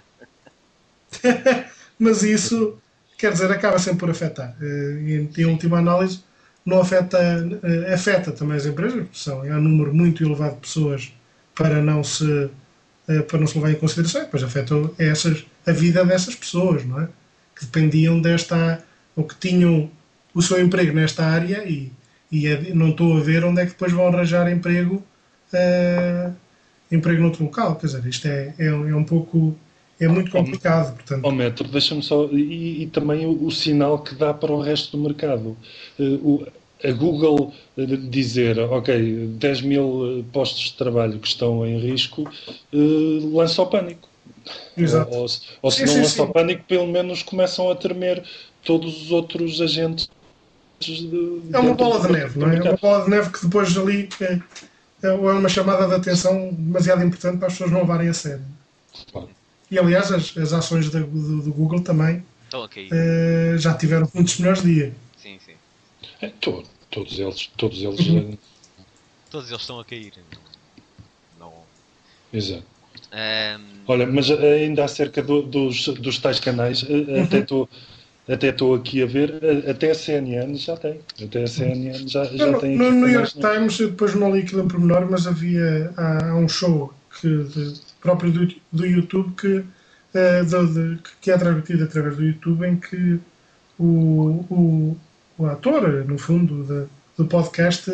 Mas isso, quer dizer, acaba sempre por afetar. E em Sim, última análise, não afeta, afeta também as empresas, é um número muito elevado de pessoas para não se, para não se levar em consideração, e depois afeta a vida dessas pessoas, não é? Que dependiam desta, ou que tinham o seu emprego nesta área e não estou a ver onde é que depois vão arranjar uh, emprego noutro local. Quer dizer, isto é um pouco, é muito Ao, complicado, ao portanto. metro, deixa-me só. E também o sinal que dá para o resto do mercado. A Google dizer, ok, 10 mil postos de trabalho que estão em risco, lança o pânico. Ou, Exato. ou, ou se Sim, não sim, lança o sim. pânico, pelo menos começam a tremer todos os outros agentes É uma dentro bola de neve, do não é? É uma mercado. bola de neve que depois ali é uma chamada de atenção demasiado importante para as pessoas não levarem a sério. Claro. E aliás, as ações do Google também estão a cair. já tiveram muitos melhores dias. Sim, sim. Todos eles, Uhum. Todos eles estão a cair. Não. exato. Ahm, Olha, mas ainda acerca dos tais canais, Uhum. até estou aqui a ver, até a CNN já tem. Até a CNN já No, tem no aqui New canais York novos. Times, eu depois não li aquilo em pormenor, mas há um show próprio do YouTube que é transmitido através do YouTube em que o, o, o ator, no fundo, do podcast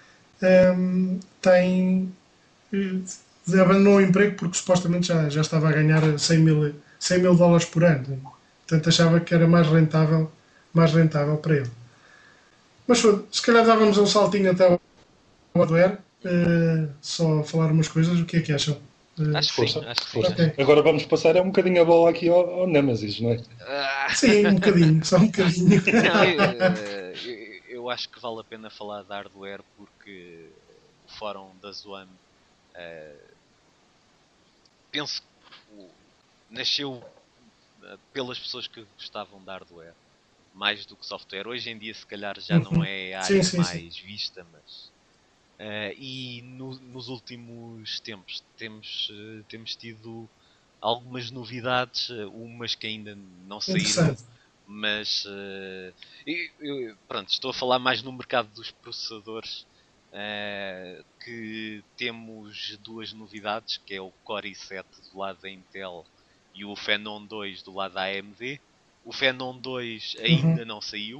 tem abandonou o emprego porque supostamente já estava a ganhar 100 mil dólares por ano. Portanto, achava que era mais rentável para ele. Mas se calhar dávamos um saltinho até ao hardware, só falar umas coisas. O que é que acham? acho que sim, Força, acho que sim, força. acho Ok. que. Agora vamos passar um bocadinho a bola aqui ao Nemesis, não é? Ah, Sim, um bocadinho, só um bocadinho. não, eu acho que vale a pena falar de hardware porque o fórum da Zoom penso que nasceu pelas pessoas que gostavam de hardware mais do que software. Hoje em dia, se calhar, já não Uhum. é a Sim, área sim, sim. mais vista, mas. E nos últimos tempos temos tido algumas novidades, umas que ainda não saíram, Interessante. mas pronto, estou a falar mais no mercado dos processadores, que temos duas novidades, que é o Core i7 do lado da Intel e o Phenom 2 do lado da AMD. O Phenom 2 Uhum. ainda não saiu,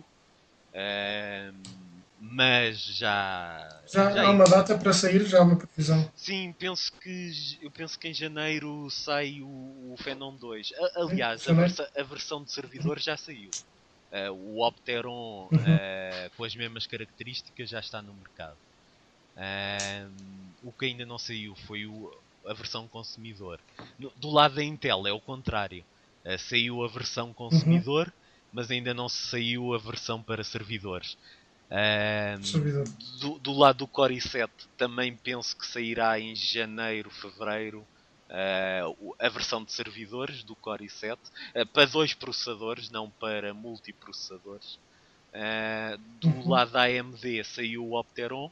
mas Já há uma data para sair, já há uma previsão. sim, eu penso que em janeiro sai o Phenom 2. Aliás, Janeiro. a versão de servidor já saiu. O Opteron, Uhum. com as mesmas características, já está no mercado. O que ainda não saiu foi a versão consumidor. Do lado da Intel é o contrário. Saiu a versão Uhum. consumidor, mas ainda não saiu a versão para servidores. Ahm, Servidor. do lado do Core i7 também penso que sairá em janeiro, fevereiro, a versão de servidores do Core i7, para dois processadores, não para multiprocessadores. Do Uhum. lado da AMD saiu o Opteron,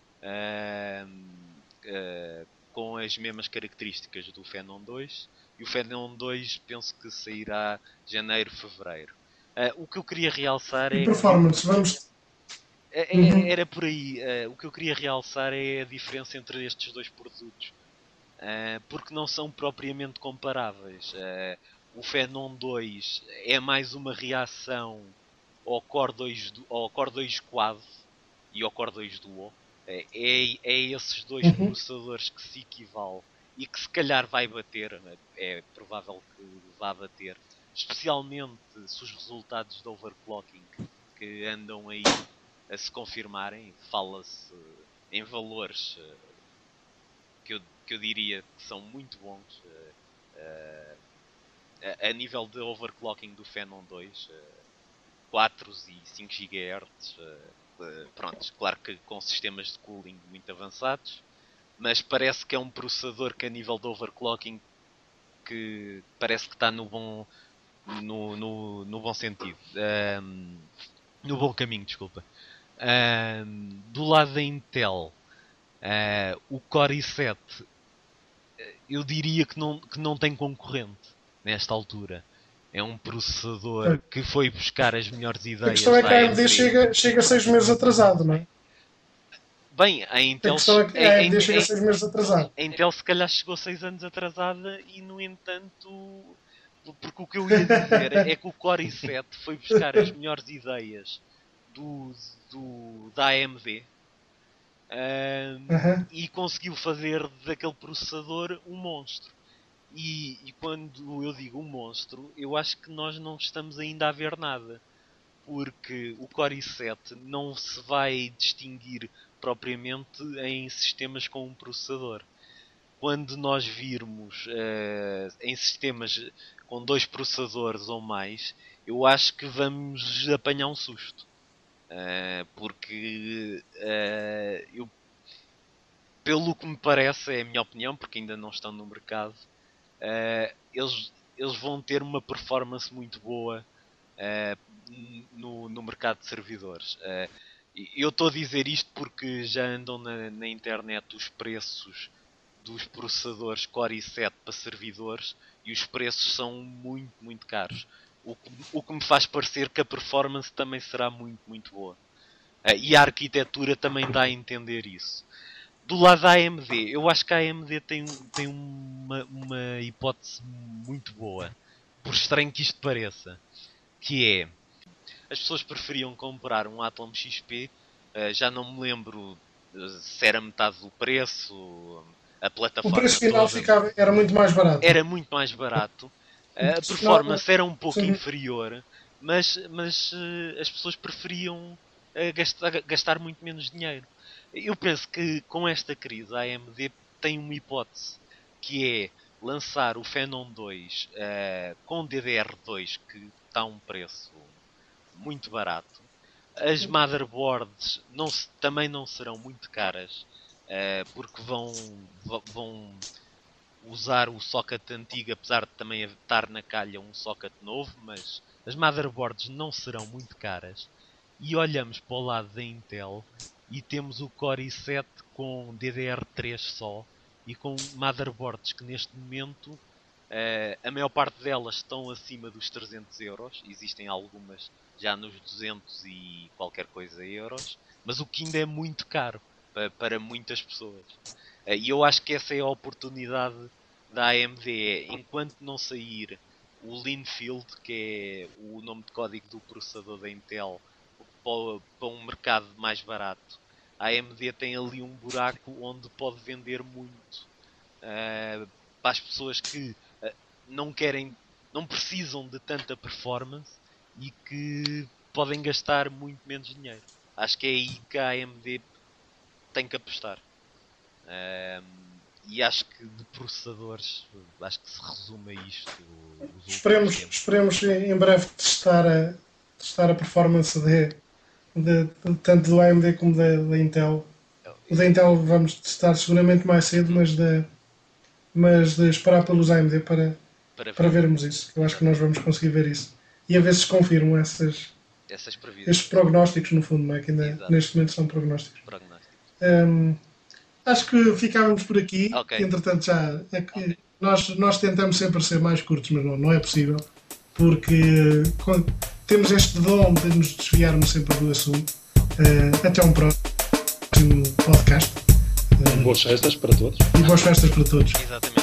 com as mesmas características do Phenom 2, e o Phenom 2 penso que sairá janeiro, fevereiro. O que eu queria realçar E é que performance, vamos. Uhum. era por aí. O que eu queria realçar é a diferença entre estes dois produtos. Porque não são propriamente comparáveis. O Phenom 2 é mais uma reação ao Core 2 Quad e ao Core 2 Duo. É esses dois Uhum. processadores que se equivale e que se calhar vai bater. É provável que vá bater. Especialmente se os resultados de overclocking que andam aí a se confirmarem, fala-se em valores que eu diria que são muito bons, a nível de overclocking do Phenom 2, 4 e 5 GHz. Pronto, claro que com sistemas de cooling muito avançados, mas parece que é um processador que a nível de overclocking que parece que está no bom sentido, no bom caminho, desculpa. Do lado da Intel, o Core i7, eu diria que não tem concorrente nesta altura. É um processador que foi buscar as melhores ideias. A questão é que a AMD chega 6 meses atrasado, não é? Bem, a Intel, a questão é que a AMD chega 6 meses atrasado. A Intel se calhar chegou 6 anos atrasada e, no entanto, porque o que eu ia dizer é que o Core i7 foi buscar as melhores ideias da AMD e conseguiu fazer daquele processador um monstro. E quando eu digo um monstro, eu acho que nós não estamos ainda a ver nada, porque o Core i7 não se vai distinguir propriamente em sistemas com um processador. Quando nós virmos em sistemas com 2 processadores ou mais, eu acho que vamos apanhar um susto. Porque pelo que me parece, é a minha opinião, porque ainda não estão no mercado, eles vão ter uma performance muito boa no mercado de servidores. Eu estou a dizer isto porque já andam na internet os preços dos processadores Core i7 para servidores e os preços são muito, muito caros. O que me faz parecer que a performance também será muito, muito boa. E a arquitetura também dá a entender isso. Do lado da AMD, eu acho que a AMD tem uma hipótese muito boa, por estranho que isto pareça, que é, as pessoas preferiam comprar um Athlon XP, já não me lembro se era metade do preço, a plataforma o preço final era muito mais barato. Era muito mais barato, a performance era um pouco inferior, mas as pessoas preferiam gastar muito menos dinheiro. Eu penso que com esta crise a AMD tem uma hipótese, que é lançar o Phenom 2 com DDR2, que está a um preço muito barato. As motherboards também não serão muito caras, porque vão usar o socket antigo, apesar de também estar na calha um socket novo, mas as motherboards não serão muito caras. E olhamos para o lado da Intel e temos o Core i7 com DDR3 só e com motherboards que neste momento a maior parte delas estão acima dos 300 euros. Existem algumas já nos 200 e qualquer coisa euros, mas o que ainda é muito caro para muitas pessoas. E eu acho que essa é a oportunidade da AMD, enquanto não sair o Linfield, que é o nome de código do processador da Intel, para um mercado mais barato. A AMD tem ali um buraco onde pode vender muito para as pessoas que não precisam de tanta performance e que podem gastar muito menos dinheiro. Acho que é aí que a AMD tem que apostar. E acho que de processadores, acho que se resume a isto. Esperemos em breve testar a performance tanto do AMD como da Intel. O da Intel vamos testar seguramente mais cedo, mas de esperar pelos AMD para vermos isso. Eu acho que nós vamos conseguir ver isso. E a ver se se confirmam estes prognósticos, no fundo, não é? Que ainda neste momento são prognósticos. Acho que ficávamos por aqui. Okay. Entretanto, nós tentamos sempre ser mais curtos, mas não é possível, porque temos este dom de nos desviarmos sempre do assunto. Até um próximo podcast. Boas festas para todos. E boas festas para todos. Exatamente.